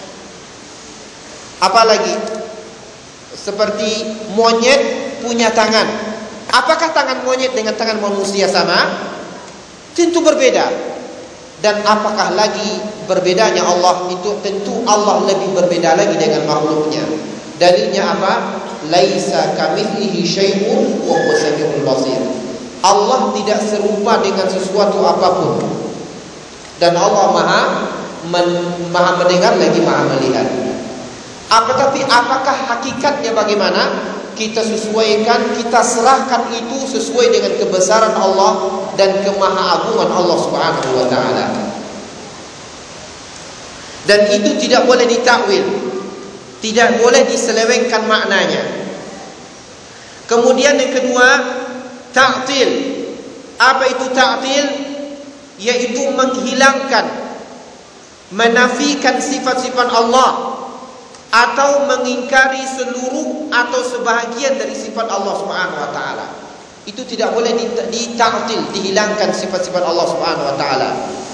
apalagi seperti monyet punya tangan. Apakah tangan monyet dengan tangan manusia sama? Tentu berbeda. Dan apakah lagi berbedanya Allah itu? Tentu Allah lebih berbeda lagi dengan makhluknya. Dalilnya apa? Laisa kamitslihi syai'un wa huwas samiul basir. Allah tidak serupa dengan sesuatu apapun. Dan Allah Maha mendengar lagi Maha melihat. Tapi apakah hakikatnya bagaimana? Kita sesuaikan, kita serahkan itu sesuai dengan kebesaran Allah dan kemahaagungan Allah Subhanahu wa taala. Dan itu tidak boleh ditakwil, tidak boleh diselewengkan maknanya. Kemudian yang kedua, ta'til. Apa itu ta'til? Yaitu menghilangkan, menafikan sifat-sifat Allah, atau mengingkari seluruh atau sebahagian dari sifat Allah Subhanahu wa taala. Itu tidak boleh dita'til, dihilangkan sifat-sifat Allah Subhanahu wa taala.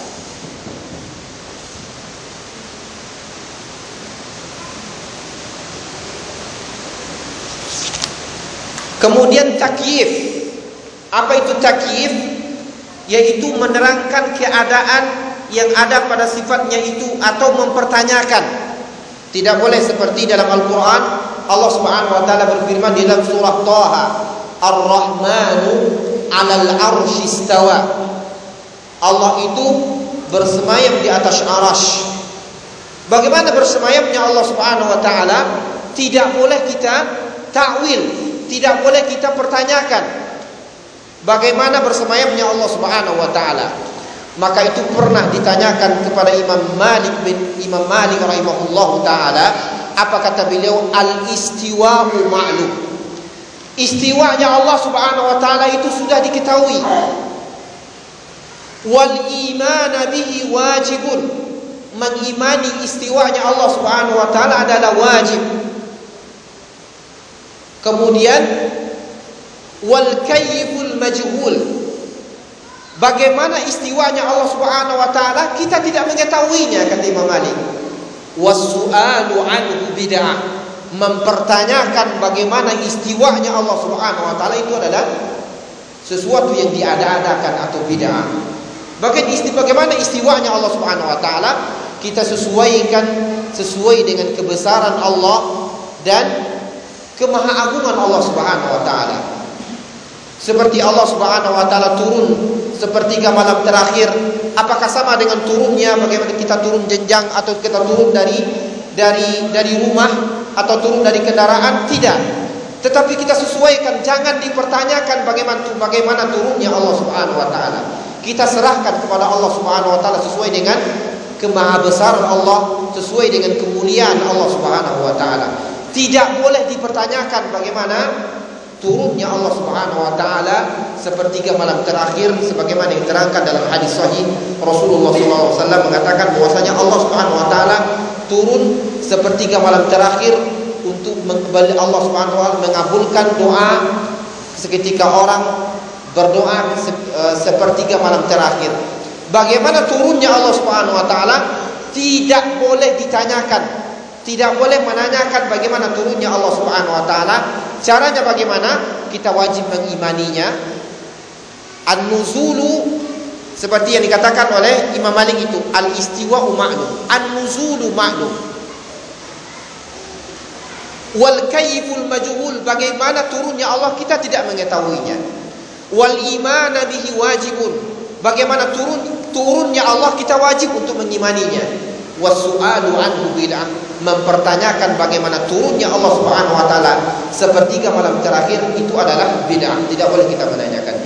Kemudian takyif. Apa itu takyif? Yaitu menerangkan keadaan yang ada pada sifatnya itu atau mempertanyakan. Tidak boleh seperti dalam Al-Quran Allah Subhanahu wa taala berfirman di dalam surah Taha, Ar-Rahmanu 'alal 'arsy istawa. Allah itu bersemayam di atas arasy. Bagaimana bersemayamnya Allah Subhanahu wa taala? Tidak boleh kita takwil, tidak boleh kita pertanyakan bagaimana bersemayamnya Allah Subhanahu wa taala. Maka itu pernah ditanyakan kepada Imam Malik rahimahullahu taala, apa kata beliau? Al-istiwa'u ma'lum. Istiwanya Allah Subhanahu wa taala itu sudah diketahui. Wal iman bihi wajibun. Mengimani istiwanya Allah Subhanahu wa taala adalah wajib. Kemudian wal kayful majhul. Bagaimana istiwanya Allah Subhanahu wa taala kita tidak mengetahuinya, kata Imam Malik. Was-su'alu anhu bid'ah. Mempertanyakan bagaimana istiwanya Allah Subhanahu wa taala itu adalah sesuatu yang diada-adakan atau bid'ah. Bagaimana istiwanya Allah Subhanahu wa taala? Kita sesuaikan sesuai dengan kebesaran Allah dan kemahaagungan Allah Subhanahu wa taala. Seperti Allah Subhanahu wa taala turun sepertiga malam terakhir, apakah sama dengan turunnya bagaimana kita turun jenjang atau kita turun dari rumah atau turun dari kendaraan? Tidak. Tetapi kita sesuaikan, jangan dipertanyakan bagaimana turunnya Allah Subhanahu wa taala. Kita serahkan kepada Allah Subhanahu wa taala sesuai dengan kemahabesaran Allah, sesuai dengan kemuliaan Allah Subhanahu wa taala. Tidak boleh dipertanyakan bagaimana turunnya Allah Subhanahu wa taala sepertiga malam terakhir, sebagaimana diterangkan dalam hadis sahih Rasulullah SAW mengatakan bahwasanya Allah Subhanahu wa taala turun sepertiga malam terakhir untuk mengabulkan Allah Subhanahu wa taala mengabulkan doa seketika orang berdoa sepertiga malam terakhir. Bagaimana turunnya Allah Subhanahu wa taala tidak boleh ditanyakan, tidak boleh menanyakan bagaimana turunnya Allah Subhanahu wa taala. Caranya bagaimana? Kita wajib mengimaninya. An-nuzulu seperti yang dikatakan oleh Imam Malik itu, al-istiwa'u ma'lum, an-nuzulu ma'lum. Wal kayful majhul, bagaimana turunnya Allah kita tidak mengetahuinya. Wal iman bihi wajibun, bagaimana turunnya Allah kita wajib untuk mengimaninya. Wasu'alu anhu bid'ah, mempertanyakan bagaimana turunnya Allah Subhanahu wa taala sepertiga malam terakhir itu adalah bid'ah, tidak boleh kita menanyakannya.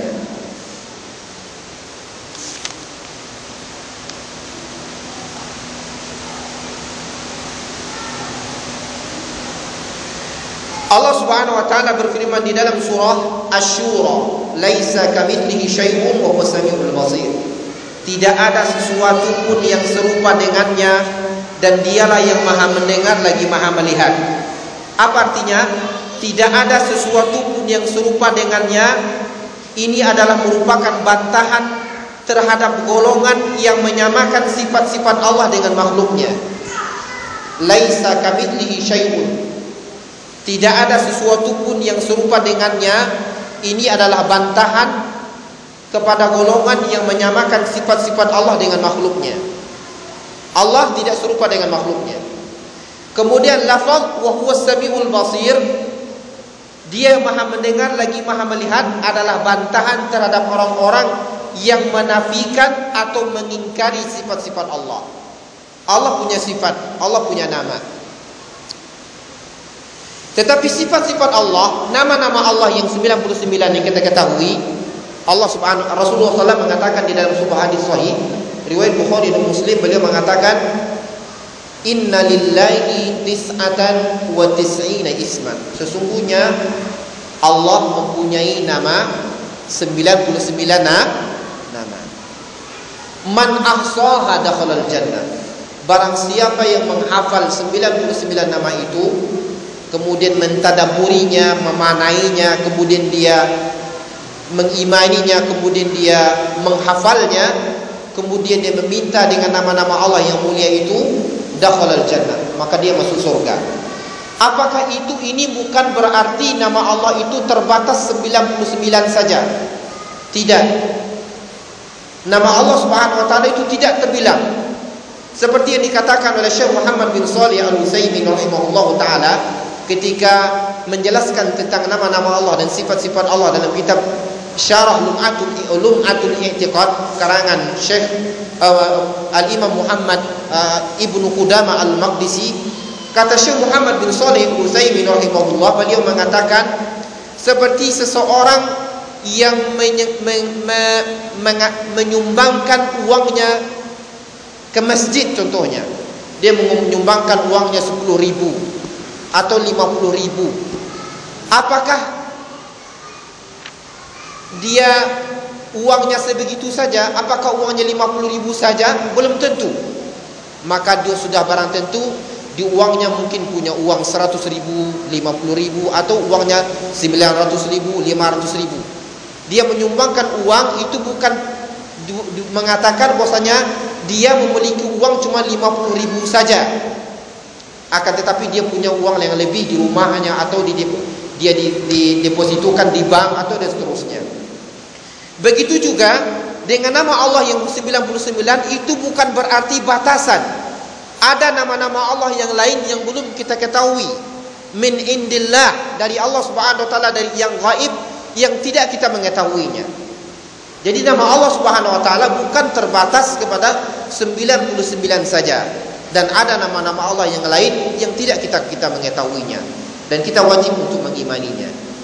Allah Subhanahu wa taala berfirman di dalam surah Asy-Syura, "Laisa kamitslihi syai'un wa huwas samiul basir." tidak ada sesuatu pun yang serupa dengannya, dan dialah yang maha mendengar lagi maha melihat. Apa artinya? Tidak ada sesuatu pun yang serupa dengannya. Ini adalah merupakan bantahan terhadap golongan yang menyamakan sifat-sifat Allah dengan makhluknya. Laisa kamitslihi syai'un. Tidak ada sesuatu pun yang serupa dengannya. Ini adalah bantahan kepada golongan yang menyamakan sifat-sifat Allah dengan makhluknya. Allah tidak serupa dengan makhluknya. Kemudian lafaz wa huwas samiul basir, dia maha mendengar lagi maha melihat, adalah bantahan terhadap orang-orang yang menafikan atau mengingkari sifat-sifat Allah. Allah punya sifat, Allah punya nama. Tetapi sifat-sifat Allah, nama-nama Allah yang 99 yang kita ketahui, Rasulullah SAW mengatakan di dalam sebuah hadis sahih riwayat Bukhari dan Muslim, beliau mengatakan, Inna lillahi tis'atan wa tis'ina isman. Sesungguhnya Allah mempunyai nama 99 nama. Man ahsaha dakhalal jannah. Barang siapa yang menghafal 99 nama itu, kemudian mentadaburinya, memanainya, kemudian dia mengimaninya, kemudian dia menghafalnya, kemudian dia meminta dengan nama-nama Allah yang mulia itu, dakhalal jannah, maka dia masuk surga. Apakah ini bukan berarti nama Allah itu terbatas 99 saja? Tidak. Nama Allah Subhanahu wa taala itu tidak terbilang. Seperti yang dikatakan oleh Syekh Muhammad bin Shalih Al-Utsaimin rahimahullahu taala ketika menjelaskan tentang nama-nama Allah dan sifat-sifat Allah dalam kitab Syarah Lum'atul I'tiqad karangan Syekh Al-Imam Muhammad Ibnu Qudamah Al-Maqdisi. Kata Syekh Muhammad bin Shalih Al-Utsaimin rahimahullah, beliau mengatakan seperti seseorang yang menyumbangkan uangnya ke masjid contohnya. Dia menyumbangkan uangnya 10.000 atau 50.000. Apakah dia uangnya sebegitu saja? Apakah uangnya 50.000 saja? Belum tentu. Maka dia sudah barang tentu di uangnya mungkin punya uang 100.000, 50.000, atau uangnya 900.000, 500.000. Dia menyumbangkan uang itu bukan mengatakan bahwasanya dia memiliki uang cuma 50.000 saja. Akan tetapi dia punya uang yang lebih di rumahnya, atau dia didepositokan di bank, atau dan seterusnya. Begitu juga dengan nama Allah yang 99 itu bukan berarti batasan. Ada nama-nama Allah yang lain yang belum kita ketahui, min indillah, dari Allah Subhanahu wa taala, dari yang gaib, yang tidak kita mengetahuinya. Jadi nama Allah Subhanahu wa taala bukan terbatas kepada 99 saja, dan ada nama-nama Allah yang lain yang tidak kita mengetahuinya, dan kita wajib untuk mengimaninya.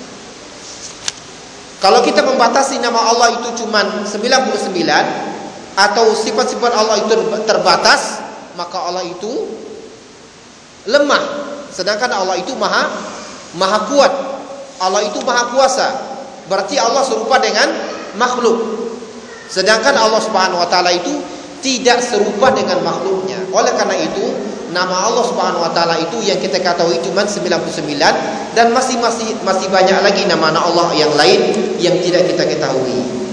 Kalau kita membatasi nama Allah itu cuma 99, atau sifat-sifat Allah itu terbatas, maka Allah itu lemah. Sedangkan Allah itu maha kuat. Allah itu maha kuasa. Berarti Allah serupa dengan makhluk. Sedangkan Allah Subhanahu wa taala itu tidak serupa dengan makhluknya. Oleh karena itu, nama Allah Subhanahu wa taala itu yang kita ketahui cuma 99, dan masih banyak lagi nama-nama Allah yang lain yang tidak kita ketahui.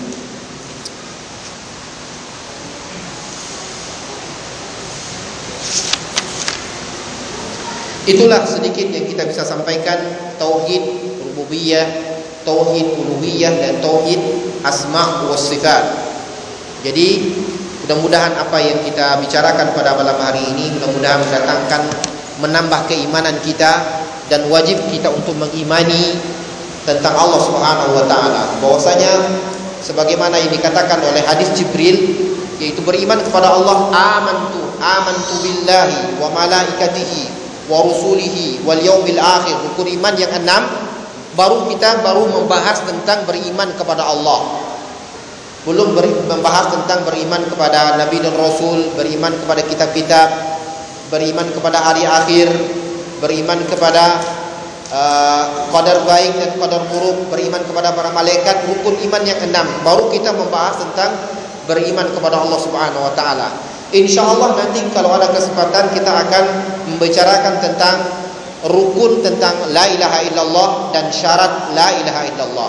Itulah sedikit yang kita bisa sampaikan, tauhid rububiyah, tauhid uluhiyah, dan tauhid asma wa sifat. Jadi mudah-mudahan apa yang kita bicarakan pada malam hari ini mudah-mudahan menambah keimanan kita, dan wajib kita untuk mengimani tentang Allah Subhanahu wa taala, bahwasanya sebagaimana yang dikatakan oleh hadis Jibril, yaitu beriman kepada Allah, amantu billahi wa malaikatihi wa rusulihi wal yaumil akhir. Rukun iman yang 6, baru membahas tentang beriman kepada Allah. Belum membahas tentang beriman kepada Nabi dan Rasul, beriman kepada kitab-kitab, beriman kepada hari akhir, beriman kepada qadar baik dan qadar buruk, beriman kepada para malaikat. Rukun iman yang 6, baru kita membahas tentang beriman kepada Allah Subhanahu wa taala. Insyaallah nanti kalau ada kesempatan kita akan membicarakan tentang rukun, tentang la ilaha illallah dan syarat la ilaha illallah.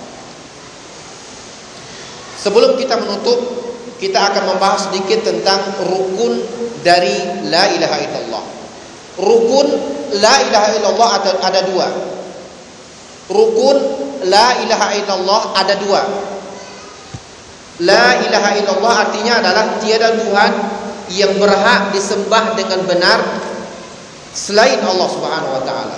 Sebelum kita menutup, kita akan membahas sedikit tentang rukun dari la ilaha illallah. Rukun la ilaha illallah ada dua. Rukun la ilaha illallah ada dua. La ilaha illallah artinya adalah tiada Tuhan yang berhak disembah dengan benar selain Allah Subhanahu wa taala.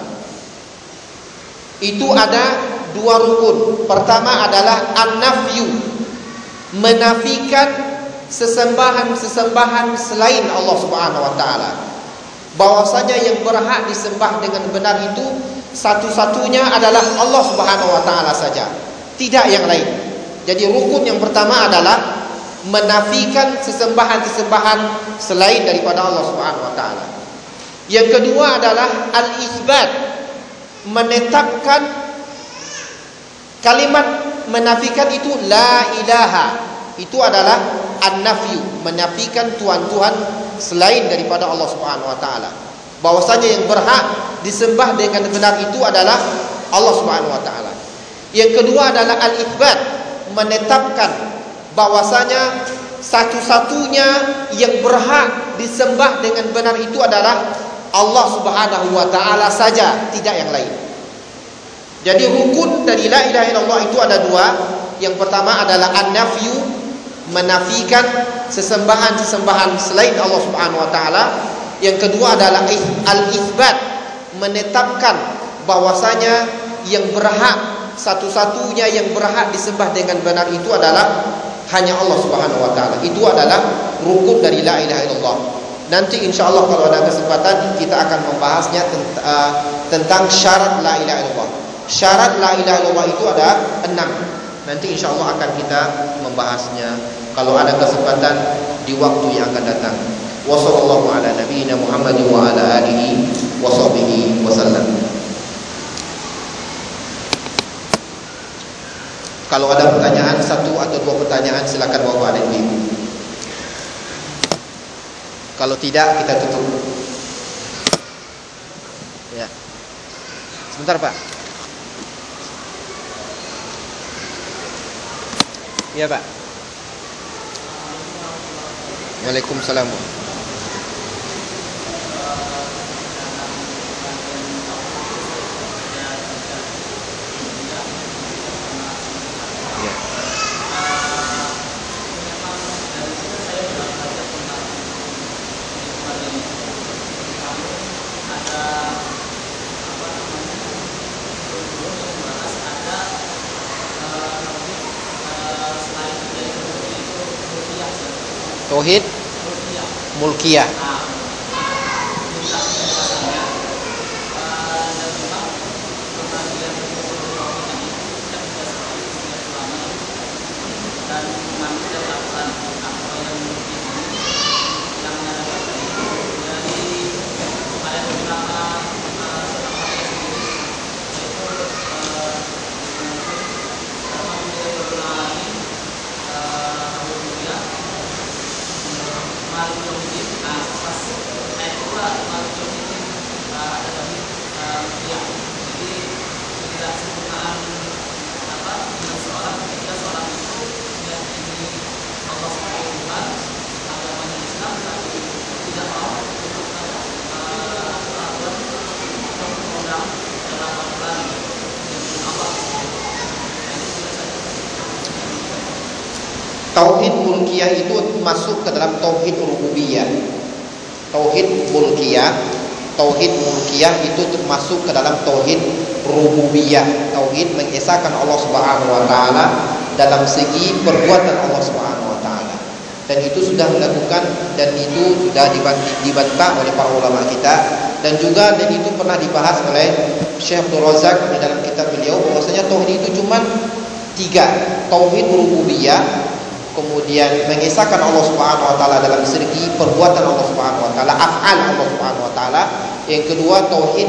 Itu ada dua rukun. Pertama adalah an-nafyu, menafikan sesembahan-sesembahan selain Allah Subhanahu wa taala. Bahwasanya yang berhak disembah dengan benar itu satu-satunya adalah Allah Subhanahu wa taala saja, tidak yang lain. Jadi rukun yang pertama adalah menafikan sesembahan-sesembahan selain daripada Allah Subhanahu wa taala. Yang kedua adalah al-itsbat, menetapkan kalimat menafikan itu la ilaha. Itu adalah an-nafyu, menafikan tuhan-tuhan selain daripada Allah Subhanahu wa taala. Bahwasanya yang berhak disembah dengan benar itu adalah Allah Subhanahu wa taala. Yang kedua adalah al-itsbat, menetapkan bahwasanya satu-satunya yang berhak disembah dengan benar itu adalah Allah Subhanahu wa taala saja, tidak yang lain. Jadi rukun dari la ilaha illallah itu ada dua. Yang pertama adalah an-nafyu, menafikan sesembahan-sesembahan selain Allah Subhanahu wa taala. Yang kedua adalah al-itsbat, menetapkan bahwasanya yang berhak, satu-satunya yang berhak disembah dengan benar itu adalah hanya Allah Subhanahu wa taala. Itu adalah rukun dari la ilaha illallah. Nanti insyaallah kalau ada kesempatan kita akan membahasnya tentang syarat la ilaha illallah. Syarat la ilaha illallah itu ada 6. Nanti insyaallah akan kita membahasnya kalau ada kesempatan di waktu yang akan datang. Wassallallahu ala nabiyyina Muhammad wa ala alihi washabbihi wasallam. Kalau ada pertanyaan, satu atau dua pertanyaan, silakan Bapak dan Ibu. Kalau tidak, kita tutup. Ya. Sebentar, Pak. Iya, Pak. Waalaikumsalam. Tauhid mulkiyah. Tauhid mulkiyah itu masuk ke dalam tauhid rububiyah. Tauhid mulkiyah itu masuk ke dalam tauhid rububiyah. Tauhid mengesahkan Allah Subhanahu wa taala dalam segi perbuatan Allah Subhanahu wa taala. Dan itu sudah dilakukan dan itu sudah dibantah oleh para ulama kita, dan juga dan itu pernah dibahas oleh Syekh Abdul Razak di dalam kitab beliau bahwasanya tauhid itu cuma 3. Tauhid rububiyah, kemudian mengesahkan Allah Subhanahu wa taala dalam segi perbuatan Allah Subhanahu wa taala, af'al Allah Subhanahu wa taala. Yang kedua tauhid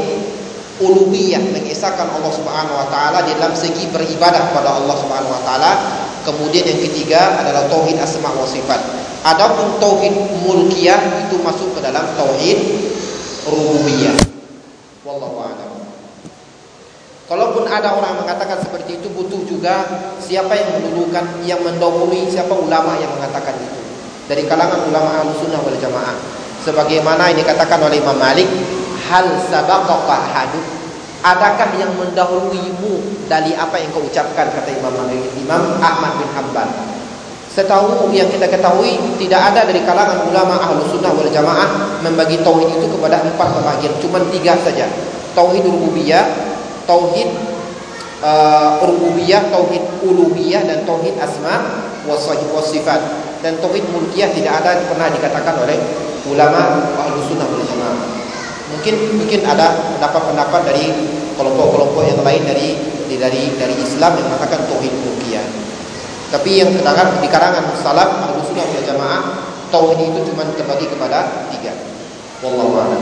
uluhiyah, mengesahkan Allah Subhanahu wa taala dalam segi beribadah kepada Allah Subhanahu wa taala. Kemudian yang ketiga adalah tauhid asma wa sifat. Adapun tauhid mulkiyah itu masuk ke dalam tauhid rububiyah. Wallahu a'lam. Kalaupun ada orang mengatakan seperti itu, butuh juga siapa yang mendulukan, yang mendahului, siapa ulama yang mengatakan itu. Dari kalangan ulama Ahlussunnah wal Jamaah. Sebagaimana yang dikatakan oleh Imam Malik, hal sabaqaka ahadun, adakah yang mendahuluimu dari apa yang kau ucapkan, kata Imam Malik. Imam Ahmad bin Hanbal. Setahu yang kita ketahui, tidak ada dari kalangan ulama Ahlussunnah wal Jamaah membagi tauhid itu kepada 4 pembagian, cuma 3 saja. Tauhid rububiyah, tauhid rububiyah, tauhid uluhiyah, dan tauhid asma wa sifat. Dan tauhid mulkiyah tidak ada pernah dikatakan oleh ulama Ahlussunnah wal Jamaah. Mungkin ada pendapat dari kelompok-kelompok yang lain dari Islam yang mengatakan tauhid mulkiyah. Tapi yang di karangan salaf Ahlussunnah wal Jamaah, tauhid itu cuma terbagi kepada 3. Wallahu a'lam.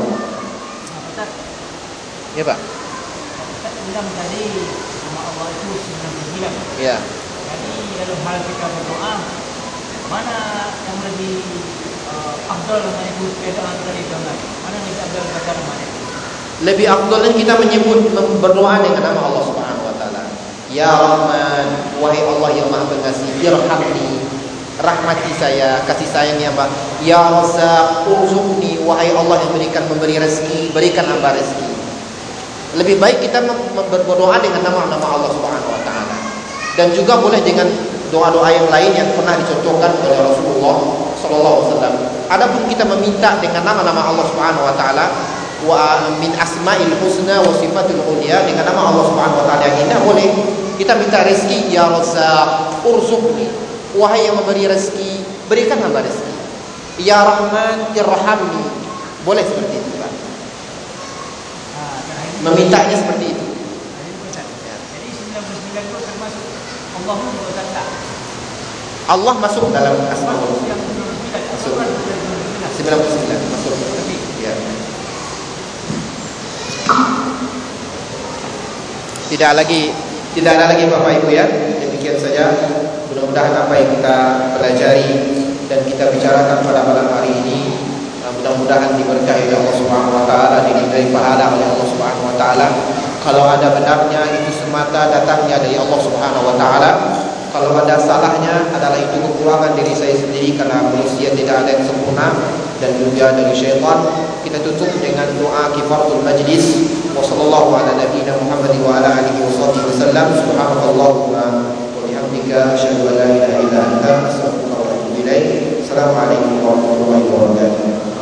Ya, Pak. Bilang tadi nama Allah itu 99. Ya. Jadi dalam hal kita berdoa, mana yang lebih afdal menyebut doa dari doa? Mana yang lebih afdal baca mana? Lebih afdalnya kita menyebut berdoa dengan nama Allah Subhanahu wa taala. Ya Rahman, wahai Allah yang Maha Pengasih, irhamni, rahmati saya, kasih sayangnya Pak. Ya Razzaq, urzuqni, wahai Allah yang memberi rezeki, berikan hamba rezeki. Lebih baik kita berdoa dengan nama-nama Allah Subhanahu wa taala. Dan juga boleh dengan doa-doa yang lain yang pernah dicontohkan oleh Rasulullah sallallahu alaihi wasallam. Adapun kita meminta dengan nama-nama Allah Subhanahu wa taala, wa min asma'il husna wa sifatil ulia, dengan nama Allah Subhanahu wa taala yang indah, boleh kita minta rezeki. Ya Razzaq, urzuqni, wahai yang memberi rezeki, berikan hamba rezeki. Ya Rahman, irhamni, boleh seperti itu, Pak. Memintanya seperti itu. Jadi 99 itu termasuk Allahumma wa ta'ala. Allah masuk dalam asma Allah. Masuk. 99 masuk. Ya. Tidak ada lagi Bapak Ibu ya. Demikian saja. Mudah-mudahan apa yang kita pelajari dan kita bicarakan pada malam hari ini, mudah-mudahan diberkahi oleh Allah Subhanahu wa taala, diberi pahala oleh Allah Subhanahu wa taala. Kalau ada benarnya itu semata datangnya dari Allah Subhanahu wa taala. Kalau ada salahnya adalah itu kekurangan diri saya sendiri, karena manusia tidak ada yang sempurna, dan juga dari syaitan. Kita tutup dengan doa kifaratul majlis. Wa sallallahu ala nabiyyina Muhammad wa ala alihi wasallam. Subhanakallahumma wa bihamdika asyhadu an la ilaha illa anta astaghfiruka wa atubu ilaik. Assalamualaikum warahmatullahi wabarakatuh.